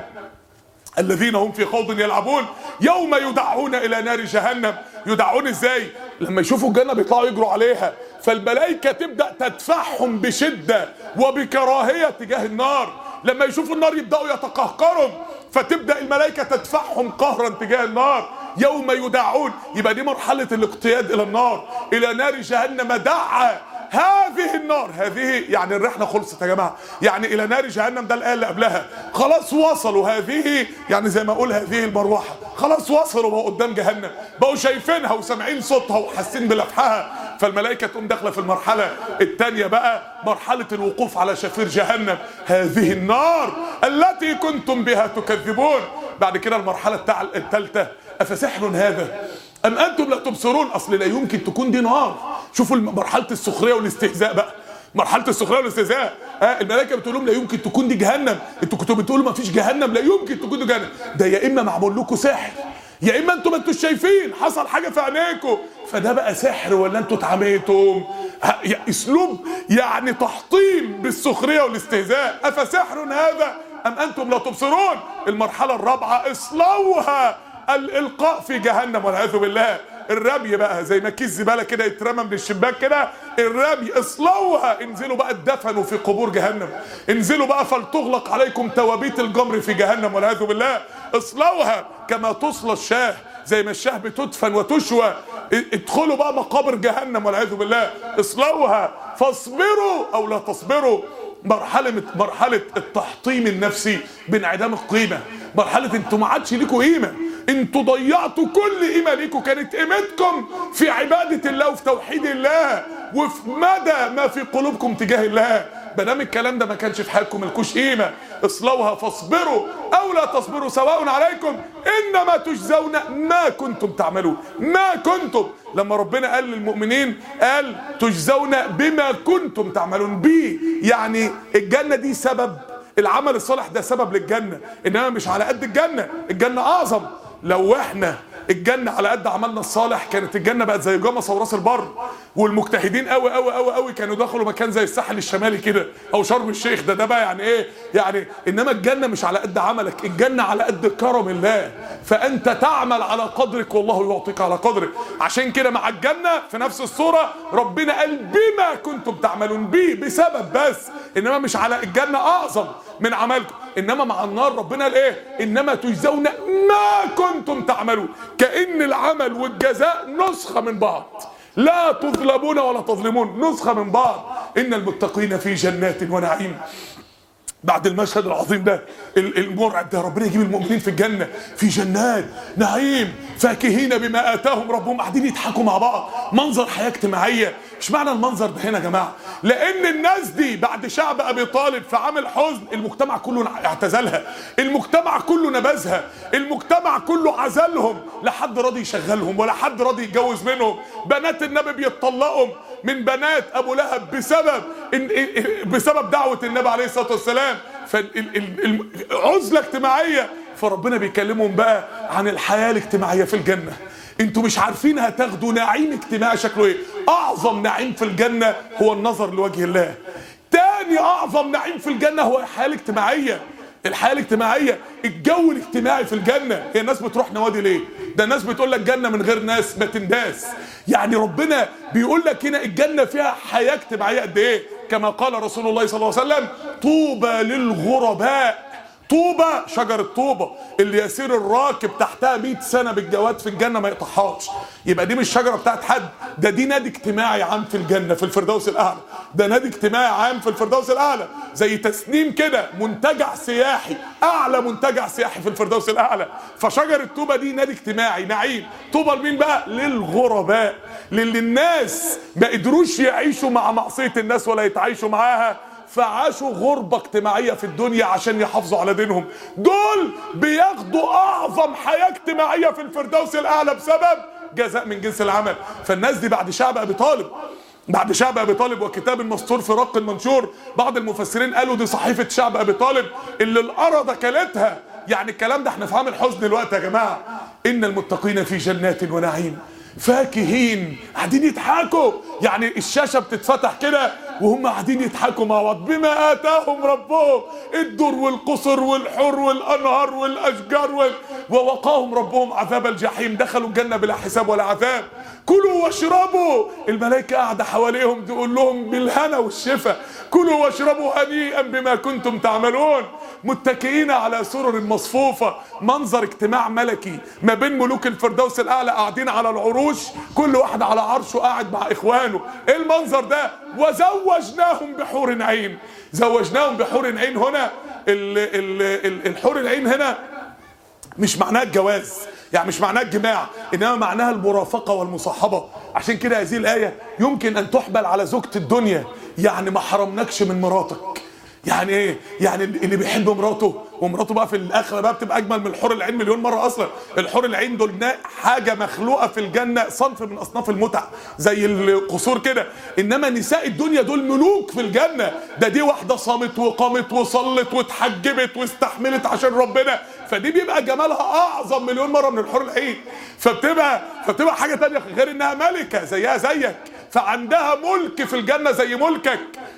A: الذين هم في خوض يلعبون يوم يدعون الى نار جهنم. يدعون ازاي؟ لما يشوفوا الجنه بيطلعوا يجروا عليها، فالملائكه تبدا تدفعهم بشده وبكراهيه تجاه النار. لما يشوفوا النار يبداوا يتقهقروا، فتبدا الملائكه تدفعهم قهرا تجاه النار. يوم يدعون، يبقى دي مرحله الاقتياد الى النار، الى نار جهنم دعا. هذه النار، هذه يعني الرحله خلصت يا جماعه. يعني الى نار جهنم ده الايه اللي قبلها، خلاص وصلوا. هذه يعني زي ما اقول هذه المروحه، خلاص وصلوا بقوا قدام جهنم، بقوا شايفينها وسامعين صوتها وحاسين بلفحها. فالملائكه تقوم داخله في المرحله الثانيه بقى، مرحله الوقوف على شفير جهنم. هذه النار التي كنتم بها تكذبون. بعد كده المرحله الثالثه، افسحر هذا ام انتم لا تبصرون. اصل لا يمكن تكون دي نار. شوفوا مرحله السخريه والاستهزاء بقى، مرحله السخريه والاستهزاء. الملائكه بتقول لهم لا يمكن تكون دي جهنم. انتوا كنتوا بتقولوا ما فيش جهنم، لا يمكن تكون دي جهنم. ده يا اما معمول لكم سحر، يا اما انتوا ما انتوش شايفين، حصل حاجه في عينيكم، فده بقى سحر، ولا انتوا اتعميتم. اسلوب يعني تحطيم بالسخريه والاستهزاء. افسحر هذا ام انتم لا تبصرون. المرحله الرابعه اصلوها، الالقاء في جهنم والعياذ بالله. الرمي بقى زي ما كيس زباله كده يترمى من الشباك كده، الرمي. اصلوها، انزلوا بقى اتدفنوا في قبور جهنم، انزلوا بقى فلتغلق عليكم توابيت الجمر في جهنم والعياذ بالله. اصلوها كما تصلى الشاه، زي ما الشاه بتدفن وتشوى، ادخلوا بقى مقابر جهنم والعياذ بالله. اصلوها فاصبروا او لا تصبروا. مرحله التحطيم النفسي بانعدام القيمه، مرحله انتوا ما عادش ليكوا قيمه، انتوا ضيعتوا كل قيمه ليكوا. كانت قيمتكم في عباده الله وفي توحيد الله وفي مدى ما في قلوبكم تجاه الله. مادام الكلام ده ما كانش في حياتكم ملكوش قيمه. اصلوها فاصبروا او لا تصبروا سواء عليكم انما تجزون ما كنتم تعملون. ما كنتم، لما ربنا قال للمؤمنين قال تجزون بما كنتم تعملون. بيه يعني الجنه دي سبب، العمل الصالح ده سبب للجنه، انما مش على قد الجنه. الجنه اعظم. لو احنا الجنه على قد عملنا الصالح كانت الجنه بقت زي جمص وراس البر، والمجتهدين قوي قوي قوي قوي كانوا دخلوا مكان زي الساحل الشمالي كده او شرم الشيخ. ده بقى يعني ايه يعني. انما الجنه مش على قد عملك، الجنه على قد كرم الله، فانت تعمل على قدرك والله يعطيك على قدرك. عشان كده مع الجنه في نفس الصوره ربنا قال بما كنتم تعملون، بيه بسبب بس، انما مش على الجنه اعظم من عملكم. انما مع النار ربنا قال ايه؟ انما تجزون ما كنتم تعملون، كأن العمل والجزاء نسخة من بعض، لا تظلمون ولا تظلمون، نسخة من بعض. ان المتقين في جنات ونعيم. بعد المشهد العظيم ده المرعب ده، ربنا يجيب المؤمنين في الجنة في جنات نعيم فاكهين بما آتاهم ربهم، قاعدين يضحكوا مع بعض، منظر حياة اجتماعية. مش معنى المنظر ده هنا يا جماعة؟ لأن الناس دي بعد شعب أبي طالب في عام الحزن المجتمع كله اعتزلها، المجتمع كله نبذها، المجتمع كله عزلهم، لا حد راضي يشغلهم ولا حد راضي يتجوز منهم. بنات النبي بيطلقوا من بنات أبو لهب بسبب دعوة النبي عليه الصلاة والسلام. عزلة اجتماعية. فربنا بيكلمهم بقى عن الحياة الاجتماعية في الجنة. انتوا مش عارفين هتاخدوا نعيم اجتماعي شكله ايه. اعظم نعيم في الجنة هو النظر لوجه الله. تاني اعظم نعيم في الجنة هو الحياة الاجتماعية. الحياة الاجتماعية، الجو الاجتماعي في الجنة. هي الناس بتروح نوادي ليه؟ ده الناس بتقول لك جنة من غير ناس ما تنداس. يعني ربنا بيقول لك هنا الجنة فيها حياة اجتماعية قد ايه؟ كما قال رسول الله صلى الله عليه وسلم طوبى للغرباء. طوبة، شجرة طوبة اللي يسير الراكب تحتها 100 سنة بالجواد في الجنة ما يقطعهاش. يبقى دي مش شجرة بتاعت حد، ده دي نادي اجتماعي عام في الجنة في الفردوس الأعلى. ده نادي اجتماعي عام في الفردوس الأعلى، زي تسنيم كده، منتجع سياحي، أعلى منتجع سياحي في الفردوس الأعلى. فشجرة طوبة دي نادي اجتماعي نعيم. طوبة لمين بقى؟ للغرباء، للي الناس ما قدروش يعيشوا مع معصية الناس ولا يتعايشوا معاها، فعاشوا غربة اجتماعية في الدنيا عشان يحافظوا على دينهم. دول بياخدوا اعظم حياة اجتماعية في الفردوس الاعلى بسبب جزاء من جنس العمل. فالناس دي بعد شعب ابي طالب، بعد شعب ابي طالب وكتاب المسطور في رق المنشور، بعض المفسرين قالوا دي صحيفة شعب ابي طالب اللي الارض اكلتها. يعني الكلام ده احنا في عام الحزن دلوقتي يا جماعة. ان المتقين في جنات ونعيم فاكهين، قاعدين يضحكوا. يعني الشاشة بتتفتح كده وهم قاعدين يضحكوا مع بعض بما آتاهم ربهم، الدر والقصر والحور والأنهار والأشجار ووقاهم ربهم عذاب الجحيم. دخلوا الجنة بلا حساب ولا عذاب. كلوا واشربوا، الملائكة قاعدة حواليهم تقول لهم بالهنا والشفا، كلوا واشربوا هنيئا بما كنتم تعملون. متكئين على سرر مصفوفة، منظر اجتماع ملكي ما بين ملوك الفردوس الأعلى قاعدين على العروش، كل واحد على عرشه قاعد مع إخوانه. ايه المنظر ده؟ وزوجناهم بحور عين. زوجناهم بحور عين. هنا الحور العين هنا مش معناها الجواز، يعني مش معناها الجماع، انما معناها المرافقه والمصاحبه. عشان كده هذه الايه يمكن ان تحمل على زوجة الدنيا، يعني ما حرمناكش من مراتك. يعني ايه؟ يعني اللي بيحب مراته ومراته بقى في الاخره بقى بتبقى اجمل من الحور العين مليون مره. اصلا الحور العين دول حاجه مخلوقه في الجنه، صنف من اصناف المتع زي القصور كده. انما نساء الدنيا دول ملوك في الجنه. ده دي واحده صامت وقامت وصلت واتحجبت واستحملت عشان ربنا، فدي بيبقى جمالها اعظم مليون مره من الحور العين. فبتبقى حاجه تانية غير انها ملكه زيها زيك، فعندها ملك في الجنه زي ملكك.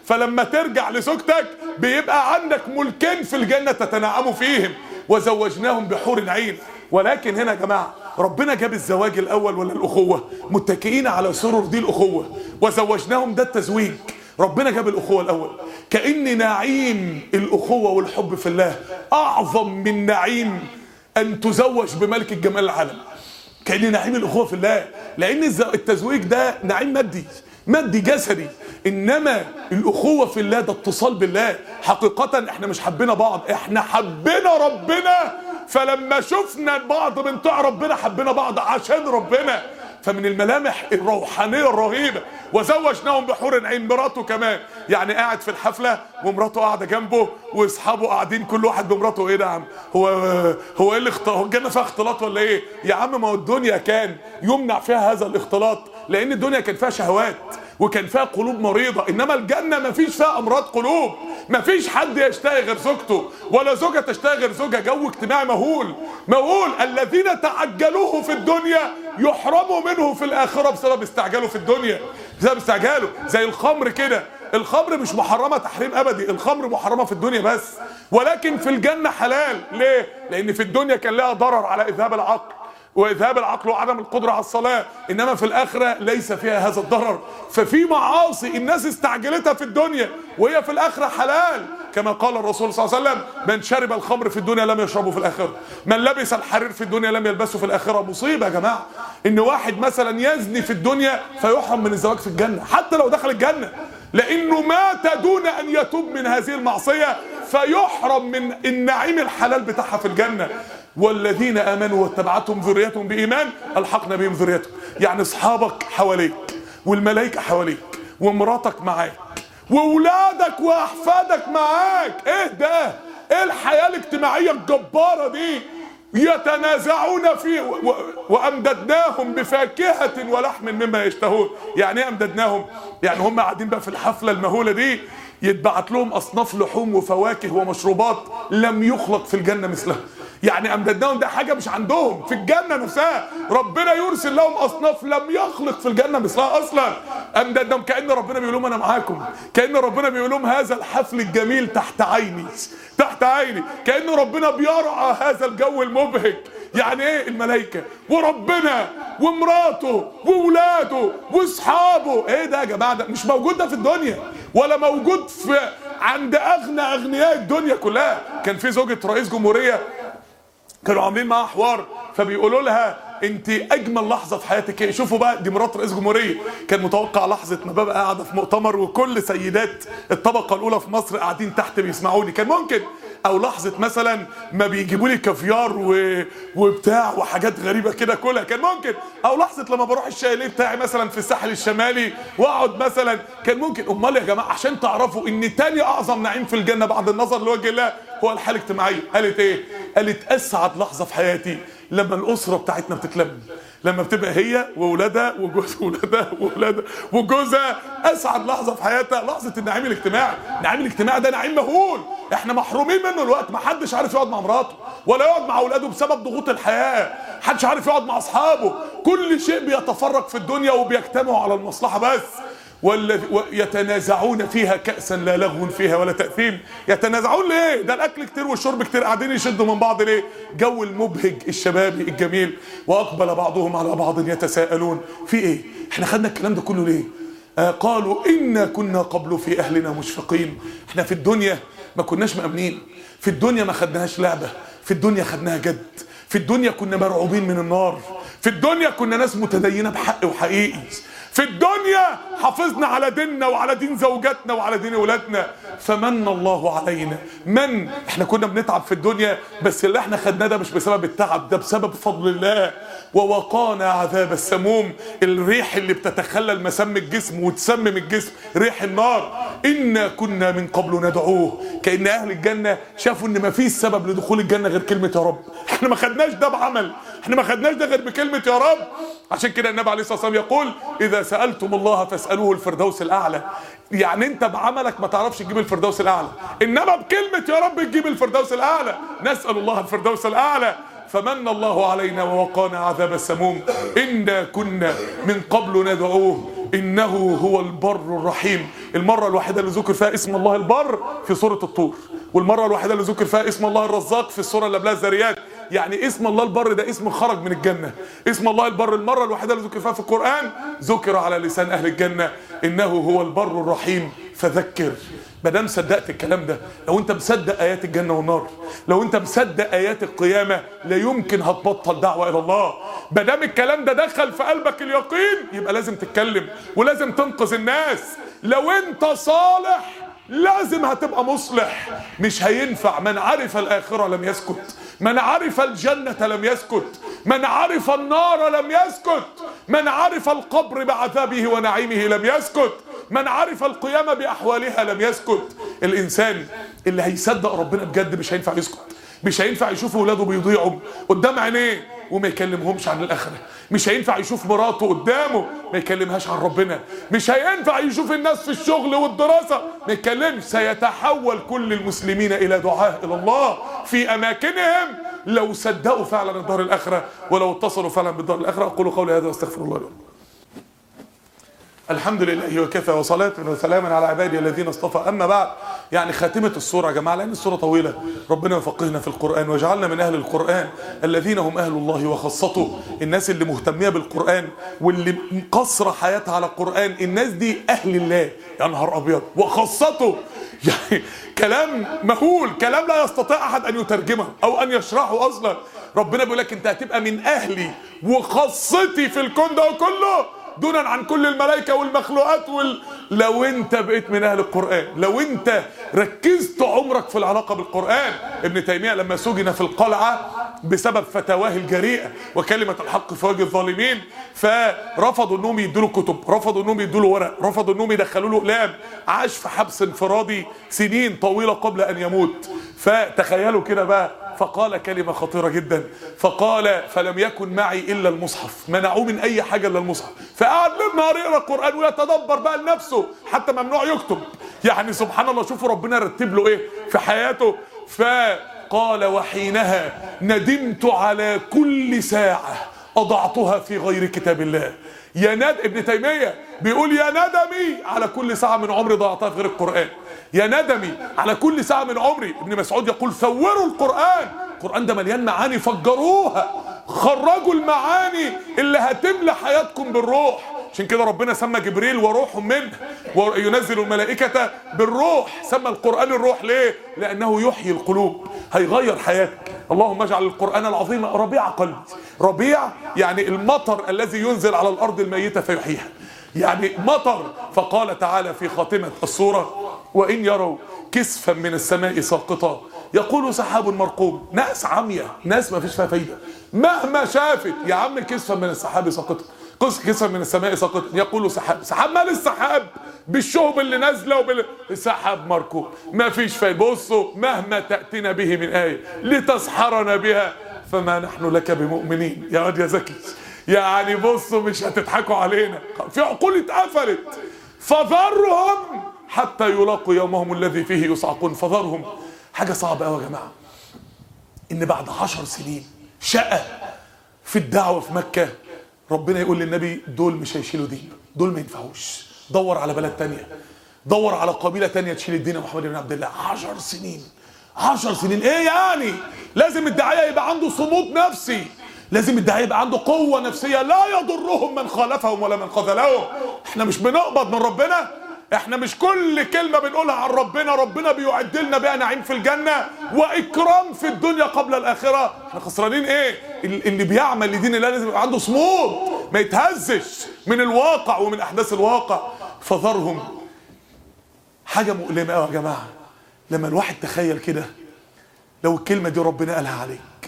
A: فلما ترجع لزوجتك بيبقى عندك ملكين في الجنة تتنعموا فيهم. وزوجناهم بحور عين. ولكن هنا يا جماعة ربنا جاب الزواج الاول ولا الاخوة؟ متكئين على سرر، دي الاخوة. وزوجناهم ده التزويج، ربنا جاب الاخوة الاول. كأن نعيم الاخوة والحب في الله اعظم من نعيم ان تزوج بملك الجمال العالم. كأن نعيم الاخوة في الله، لان التزويج ده نعيم مادي جسدي، انما الاخوة في الله ده اتصال بالله. حقيقة احنا مش حبينا بعض، احنا حبينا ربنا، فلما شفنا بعض بنطيع ربنا حبينا بعض عشان ربنا. فمن الملامح الروحانية الرهيبة. وزوجناهم بحور عين. مراته كمان، يعني قاعد في الحفلة ومراته قاعدة جنبه واصحابه قاعدين كل واحد بمراته. ايه ده يا عم؟ هو ايه هو الجنة فيها اختلاط ولا ايه؟ يا عم ما هو الدنيا كان يمنع فيها هذا الاختلاط، لان الدنيا كان فيها شهوات وكان فيها قلوب مريضة، انما الجنة ما فيش فيها امراض قلوب. ما فيش حد يشتهي غير زوجته ولا زوجة تشتهي غير زوجها. جو اجتماعي مهول. الذين تعجلوه في الدنيا يحرموا منه في الاخرة بسبب استعجاله في الدنيا، بسبب استعجاله. زي الخمر كده، الخمر مش محرمة تحريم ابدي، الخمر محرمة في الدنيا بس، ولكن في الجنة حلال. ليه؟ لان في الدنيا كان لها ضرر على اذهاب العقل وعدم القدرة على الصلاة، انما في الاخرة ليس فيها هذا الضرر. ففي معاصي الناس استعجلتها في الدنيا وهي في الاخرة حلال، كما قال الرسول صلى الله عليه وسلم: من شرب الخمر في الدنيا لم يشربه في الاخرة، من لبس الحرير في الدنيا لم يلبسه في الاخرة. مصيبة يا جماعة ان واحد مثلا يزني في الدنيا فيحرم من الزواج في الجنة حتى لو دخل الجنة، لانه مات دون ان يتوب من هذه المعصية فيحرم من النعيم الحلال بتاعها في الجنة. والذين امنوا واتبعتهم ذريتهم بايمان الحقنا بهم ذريتهم. يعني اصحابك حواليك والملائكه حواليك ومراتك معاك واولادك واحفادك معاك. ايه ده؟ ايه الحياه الاجتماعيه الجباره دي؟ يتنازعون فيه وامددناهم بفاكهه ولحم مما يشتهون. يعني ايه امددناهم؟ يعني هم قاعدين بقى في الحفله المهوله دي يتبعت لهم اصناف لحوم وفواكه ومشروبات لم يخلق في الجنه مثلها. يعني امددناهم ده حاجه مش عندهم في الجنه نفسها، ربنا يرسل لهم اصناف لم يخلق في الجنه مثلها اصلا. امددناهم كأن ربنا بيقول لهم انا معاكم، كأن ربنا بيقول لهم هذا الحفل الجميل تحت عيني، تحت عيني، كأن ربنا بيرعى هذا الجو المبهج. يعني ايه؟ الملائكه وربنا ومراته واولاده واصحابه. ايه ده يا جماعه؟ ده مش موجود ده في الدنيا ولا موجود في عند اغنياء الدنيا كلها. كان في زوجة رئيس جمهورية كانوا عاملين معاها حوار، فبيقولوا لها انت اجمل لحظه في حياتك ايه؟ شوفوا بقى، دي مرات رئيس جمهوريه. كان متوقع لحظه ما ببقى قاعده في مؤتمر وكل سيدات الطبقه الاولى في مصر قاعدين تحت بيسمعوني، كان ممكن. او لحظه مثلا ما بيجيبوا لي كافيار وبتاع وحاجات غريبه كده كلها، كان ممكن. او لحظه لما بروح الشاليه بتاعي مثلا في الساحل الشمالي واقعد مثلا، كان ممكن. امال يا جماعه عشان تعرفوا ان تاني اعظم نعيم في الجنه بعد النظر لوجه الله هو الحاله الاجتماعيه. قالت ايه؟ قالت اسعد لحظه في حياتي لما الاسره بتاعتنا بتتلم، لما بتبقى هي واولادها واولادها وجوزها. اسعد لحظه في حياتها لحظه النعيم الاجتماعي. النعيم الاجتماعي ده نعيم مهول، احنا محرومين منه الوقت. ما حدش عارف يقعد مع مراته ولا يقعد مع اولاده بسبب ضغوط الحياه، محدش عارف يقعد مع اصحابه، كل شيء بيتفرق في الدنيا وبيجتمعوا على المصلحه بس. يتنازعون فيها كأسا لا لغو فيها ولا تأثيم. يتنازعون ليه؟ ده الاكل كتير والشرب كتير، قاعدين يشدوا من بعض ليه؟ جو المبهج الشبابي الجميل. واقبل بعضهم على بعض يتساءلون في ايه؟ احنا خدنا الكلام ده كله ليه؟ قالوا إنا كنا قبل في أهلنا مشفقين. احنا في الدنيا ما كناش مأمنين، في الدنيا ما خدناهاش لعبة، في الدنيا خدناها جد، في الدنيا كنا مرعوبين من النار، في الدنيا كنا ناس متدينة بحق وحقيقي، في الدنيا حافظنا على ديننا وعلى دين زوجاتنا وعلى دين اولادنا. فمن الله علينا. احنا كنا بنتعب في الدنيا، بس اللي احنا خدناه ده مش بسبب التعب، ده بسبب فضل الله. ووقانا عذاب السموم، الريح اللي بتتخلل مسام الجسم وتسمم الجسم، ريح النار. إنا كنا من قبل ندعوه. كأن أهل الجنة شافوا إن ما فيش سبب لدخول الجنة غير كلمة يا رب. احنا ما خدناش ده بعمل، احنا ما خدناش ده غير بكلمة يا رب. عشان كده النبي عليه الصلاة والسلام يقول إذا سألتم الله فاسألوه الفردوس الأعلى. يعني انت بعملك ما تعرفش تجيب الفردوس الأعلى، إنما بكلمة يا رب تجيب الفردوس الأعلى. نسأل الله الفردوس الأعلى. فمن الله علينا ووقانا عذاب السموم. إنا كنا من قبل ندعوه إنه هو البر الرحيم. المرة الوحيدة اللي ذكر فيها اسم الله البر في سورة الطور، والمرة الوحيدة اللي ذكر فيها اسم الله الرزاق في السورة اللي قبلها الذاريات. يعني اسم الله البر ده اسم خرج من الجنة. اسم الله البر المرة الوحيدة اللي ذكر فيها في القرآن ذكر على لسان أهل الجنة إنه هو البر الرحيم. فذكر. مادام صدقت الكلام ده، لو انت مصدق ايات الجنه والنار، لو انت مصدق ايات القيامه، لا يمكن هتبطل دعوه الى الله. مادام الكلام ده دخل في قلبك اليقين، يبقى لازم تتكلم ولازم تنقذ الناس. لو انت صالح لازم هتبقى مصلح. مش هينفع. من عرف الاخره لم يسكت، من عرف الجنه لم يسكت، من عرف النار لم يسكت، من عرف القبر بعذابه ونعيمه لم يسكت، من عرف القيامة بأحوالها لم يسكت. الإنسان اللي هيصدق ربنا بجد مش هينفع يسكت. مش هينفع يشوف ولاده بيضيعوا قدام عينيه وما يكلمهمش عن الآخرة. مش هينفع يشوف مراته قدامه ما يكلمهاش عن ربنا. مش هينفع يشوف الناس في الشغل والدراسة ما يكلمش. سيتحول كل المسلمين إلى دعاة إلى الله في أماكنهم لو صدقوا فعلا الدار الآخرة ولو اتصلوا فعلا بالدار الآخرة. أقول قولي هذا واستغفر الله لي. الحمد لله وكفى وصلاة وسلاما على عبادي الذين اصطفى. أما بعد، يعني خاتمة السورة يا جماعة، لأن السورة طويلة. ربنا يفقهنا في القرآن واجعلنا من أهل القرآن الذين هم أهل الله وخاصته. الناس اللي مهتمية بالقرآن واللي مقصرة حياتها على القرآن، الناس دي أهل الله. يا نهار أبيض. وخاصته يعني كلام مهول، كلام لا يستطيع أحد أن يترجمه أو أن يشرحه أصلا. ربنا بيقول لك أنت هتبقى من أهلي وخاصتي في الكون ده كله دونا عن كل الملائكة والمخلوقات لو انت بقيت من اهل القرآن، لو انت ركزت عمرك في العلاقة بالقرآن. ابن تيمية لما سجن في القلعة بسبب فتاواه الجريئة وكلمة الحق في وجه الظالمين، فرفضوا انهم يدوا كتب، رفضوا انهم يدوا ورق، رفضوا انهم يدخلوا له اقلام. عاش في حبس انفرادي سنين طويلة قبل ان يموت. فتخيلوا كده بقى، فقال كلمة خطيرة جدا، فقال فلم يكن معي إلا المصحف. منعوه من أي حاجة إلا المصحف. فقعد بالنهار يقرأ القرآن ويتدبر بقى لنفسه، حتى ممنوع يكتب. يعني سبحان الله، شوفوا ربنا رتب له إيه في حياته. فقال وحينها ندمت على كل ساعة أضعتها في غير كتاب الله. ابن تيمية بيقول يا ندمي على كل ساعة من عمري ضيعتها في غير القرآن. يا ندمي على كل ساعة من عمري. ابن مسعود يقول ثوروا القرآن. القرآن ده مليان معاني، فجروها، خرجوا المعاني اللي هتملى حياتكم بالروح. عشان كده ربنا سمى جبريل وروح منه، وينزل الملائكة بالروح. سمى القرآن الروح ليه؟ لأنه يحيي القلوب، هيغير حياتك. اللهم اجعل القرآن العظيم ربيع قلبي. ربيع يعني المطر الذي ينزل على الأرض الميتة فيحييها، يعني مطر. فقال تعالى في خاتمة السورة وإن يروا كسفا من السماء ساقطا يقولوا سحاب مرقوم. ناس عمية، ناس ما فيش فيها فايدة مهما شافت. يا عم كسفا من السحاب ساقطا، كسفا من السماء ساقطا يقولوا سحاب. سحاب مال السحاب بالشهب اللي نازله سحاب مركوب، ما فيش فايدة. بصوا مهما تأتينا به من آية لتسحرنا بها فما نحن لك بمؤمنين. يا واد يا زكي، يعني بصوا مش هتضحكوا علينا، في عقول اتقفلت. فذرهم حتى يلاقوا يومهم الذي فيه يصعقون. فذرهم. حاجة صعبة قوي يا جماعة ان بعد 10 سنين شقة في الدعوة في مكة ربنا يقول للنبي دول مش هيشيلوا دين، دول ما ينفعوش، دور على بلد تانية، دور على قبيلة تانية تشيل الدين يا محمد بن عبد الله. 10 سنين. 10 سنين ايه يعني؟ لازم الداعية يبقى عنده صمود نفسي، لازم الداعية يبقى عنده قوة نفسية لا يضرهم من خالفهم ولا من خذلهم. احنا مش بنقبض من ربنا، احنا مش كل كلمة بنقولها عن ربنا بيعد لنا بها نعيم في الجنة واكرام في الدنيا قبل الاخرة. احنا خسرانين ايه؟ اللي بيعمل لدين الله لازم يبقى عنده صمود، ما يتهزش من الواقع ومن احداث الواقع. فذرهم. حاجة مؤلمة قوي يا جماعة لما الواحد تخيل كده لو الكلمة دي ربنا قالها عليك،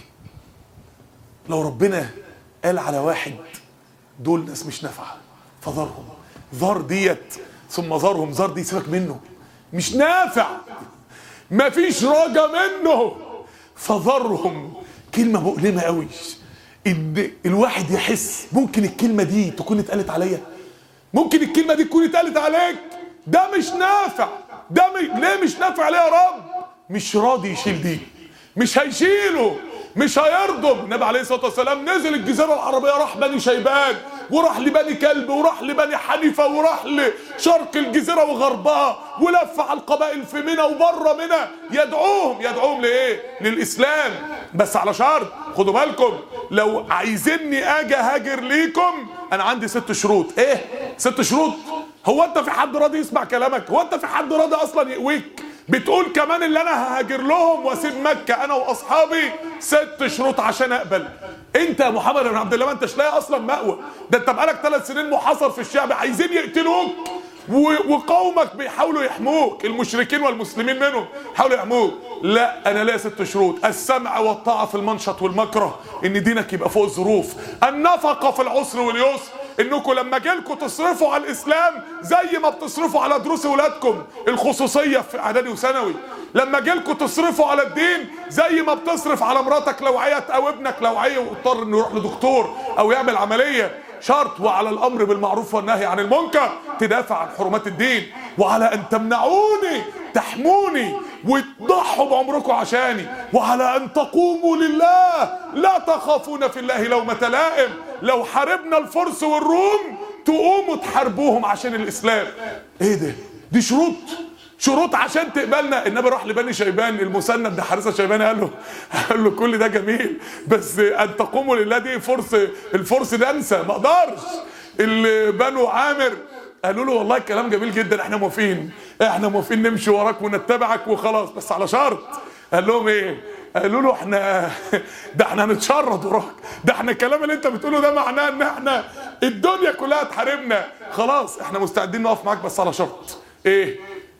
A: لو ربنا قال على واحد دول ناس مش نافعة. فذرهم. ذر ديت ثم ذرهم. ذر دي سيبك منه، مش نافع، مفيش رجا منه. فذرهم. كلمة مؤلمة قوي ان الواحد يحس ممكن الكلمة دي تكون اتقالت عليا، ممكن الكلمة دي تكون اتقالت عليك. ده مش نافع، ليه مش نافع ليه يا رب؟ مش راضي يشيل دي، مش هيشيله، مش هيرضم. النبي عليه الصلاة والسلام نزل الجزيرة العربية راح بني شيبان وراح لبني كلب وراح لبني حنيفة وراح لشرق الجزيرة وغربها ولف على القبائل في منى وبره منى، يدعوهم لإيه؟ للإسلام. بس على شرط، خدوا بالكم، لو عايزيني اجي هاجر ليكم انا عندي 6 شروط. ايه 6 شروط؟ هو انت في حد راضي يسمع كلامك؟ هو انت في حد راضي اصلا يقويك؟ بتقول كمان اللي انا ههاجر لهم واسيب مكة انا واصحابي؟ 6 شروط عشان اقبل. انت يا محمد بن عبد الله ما انتش لاقي اصلا مأوى، ده انت بقالك 3 سنين محاصر في الشعب، عايزين يقتلوك وقومك بيحاولوا يحموك، المشركين والمسلمين منهم حاولوا يحموك. لا، انا ليا 6 شروط: السمع والطاعه في المنشط والمكره، ان دينك يبقى فوق الظروف، النفقه في العسر واليسر، انكم لما جيلكم تصرفوا على الاسلام زي ما بتصرفوا على دروس ولادكم الخصوصيه في اعدادي وثانوي، لما جيلكم تصرفوا على الدين زي ما بتصرف على مراتك لو عيت او ابنك لو عي واضطر انه يروح لدكتور او يعمل عمليه. شرط: وعلى الامر بالمعروف والنهي عن المنكر، تدافع عن حرمات الدين، وعلى ان تمنعوني تحموني وتضحوا بعمركم عشاني، وعلى ان تقوموا لله لا تخافون في الله لومة لائم. لو حاربنا الفرس والروم تقوموا تحاربوهم عشان الاسلام. ايه ده؟ دي شروط عشان تقبلنا. النبي راح لبني شيبان، المسند بن حارثه الشيباني قال له كل ده جميل بس ان تقوموا لله دي الفرس ده انسى، ما اقدرش. اللي بنو عامر قالوا له والله الكلام جميل جدا، احنا موافقين نمشي وراك ونتبعك وخلاص، بس على شرط. قال لهم ايه؟ قالوا له احنا هنتشرد وراك، ده احنا الكلام اللي انت بتقوله ده معناه ان احنا الدنيا كلها تحاربنا، خلاص احنا مستعدين نقف معاك بس على شرط. ايه؟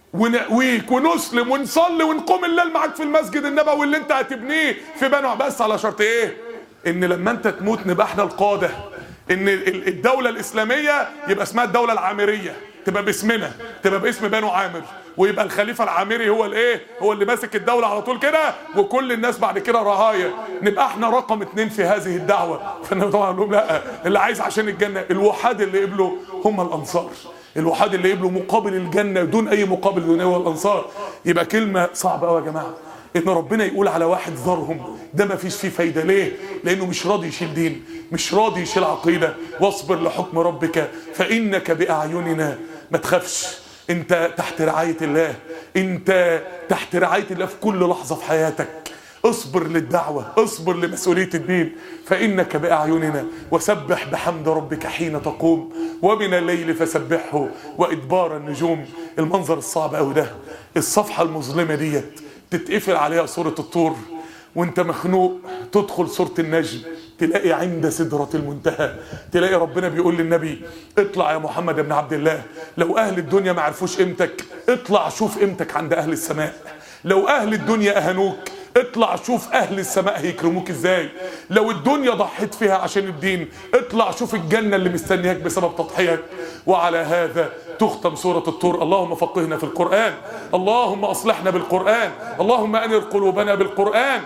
A: ونقويك ونسلم ونصلي ونقوم الليل معاك في المسجد النبوي اللي انت هتبنيه في بنو، بس على شرط ايه؟ ان لما انت تموت نبقى احنا القاده، ان الدوله الاسلاميه يبقى اسمها الدوله العامريه، تبقى باسمنا، تبقى باسم بنو عامر، ويبقى الخليفه العامري هو الايه؟ هو اللي ماسك الدوله على طول كده، وكل الناس بعد كده رعايا، نبقى احنا رقم 2 في هذه الدعوه. فالنبي طبعا قال لهم لا، اللي عايز عشان الجنه الوحاد اللي قبلوا هم الانصار، الوحاد اللي قبلوا مقابل الجنه دون اي مقابل دنيوي والانصار. يبقى كلمه صعبه قوي يا جماعه ان ربنا يقول على واحد ذرهم، ده ما فيش فيه فايده. ليه؟ لانه مش راضي يشيل دين، مش راضي يشيل عقيده. واصبر لحكم ربك فانك باعيننا. ما تخافش، انت تحت رعايه الله، انت تحت رعايه الله في كل لحظه في حياتك. اصبر للدعوه، اصبر لمسؤوليه الدين، فانك باعيننا. وسبح بحمد ربك حين تقوم ومن الليل فسبحه وادبار النجوم. المنظر الصعب قوي ده، الصفحه المظلمه ديت تتقفل عليها سورة الطور وانت مخنوق، تدخل سورة النجم تلاقي عند سدرة المنتهى، تلاقي ربنا بيقول للنبي: اطلع يا محمد بن عبد الله، لو اهل الدنيا ما عرفوش قيمتك اطلع شوف قيمتك عند اهل السماء. لو اهل الدنيا اهانوك اطلع شوف اهل السماء هيكرموك ازاي. لو الدنيا ضحيت فيها عشان الدين اطلع شوف الجنة اللي مستنياك بسبب تضحيتك. وعلى هذا تختم سورة الطور. اللهم فقهنا في القرآن، اللهم اصلحنا بالقرآن، اللهم انر قلوبنا بالقرآن،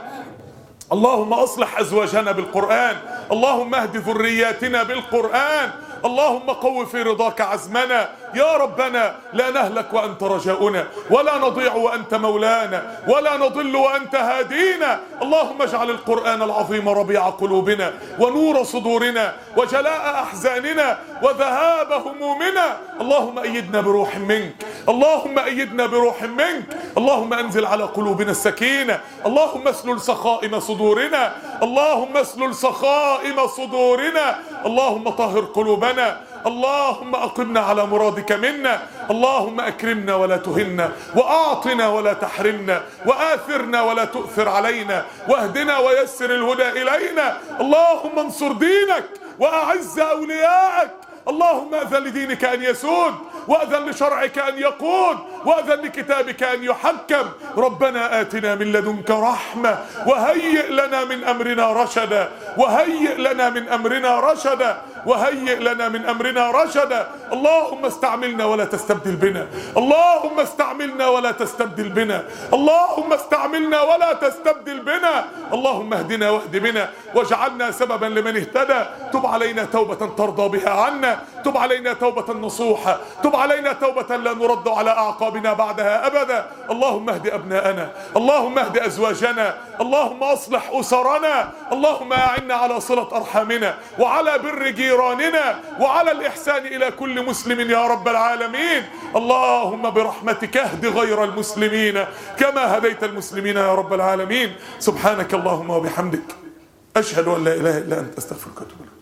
A: اللهم اصلح ازواجنا بالقرآن، اللهم اهد ذرياتنا بالقرآن، اللهم قو في رضاك عزمنا يا ربنا. لا نهلك وأنت رجاؤنا، ولا نضيع وأنت مولانا، ولا نضل وأنت هادينا. اللهم اجعل القرآن العظيم ربيع قلوبنا ونور صدورنا وجلاء أحزاننا وذهاب همومنا. اللهم أيدنا بروح منك، اللهم أيدنا بروح منك، اللهم أنزل على قلوبنا السكينة، اللهم اسلل سخائم صدورنا، اللهم اسلل سخائم صدورنا، اللهم طهر قلوبنا، اللهم أقمنا على مرادك منا، اللهم أكرمنا ولا تهنا، وأعطنا ولا تحرمنا، وآثرنا ولا تؤثر علينا، واهدنا ويسر الهدى إلينا. اللهم انصر دينك وأعز أولياءك، اللهم أذن لدينك أن يسود، وأذن لشرعك أن يقود، وأذن لكتابك أن يحكم. ربنا آتنا من لدنك رحمة وهيئ لنا من أمرنا رشدا، وهيئ لنا من أمرنا رشدا، وهيئ لنا من أمرنا رشدا. اللهم استعملنا ولا تستبدل بنا، اللهم استعملنا ولا تستبدل بنا، اللهم استعملنا ولا تستبدل بنا. اللهم اهدنا واهد بنا واجعلنا سببا لمن اهتدى. تب علينا توبة ترضى بها عنا، تب علينا توبة نصوحة، تب علينا توبة لا نرد على أعقابنا يرضى بنا بعدها أبدا. اللهم اهد أبناءنا، اللهم اهد أزواجنا، اللهم أصلح أسرنا، اللهم أعنا على صلة أرحامنا وعلى بر جيراننا وعلى الإحسان إلى كل مسلم يا رب العالمين. اللهم برحمتك اهد غير المسلمين كما هديت المسلمين يا رب العالمين. سبحانك اللهم وبحمدك، أشهد أن لا إله إلا أنت، أستغفرك وأتوب إليك.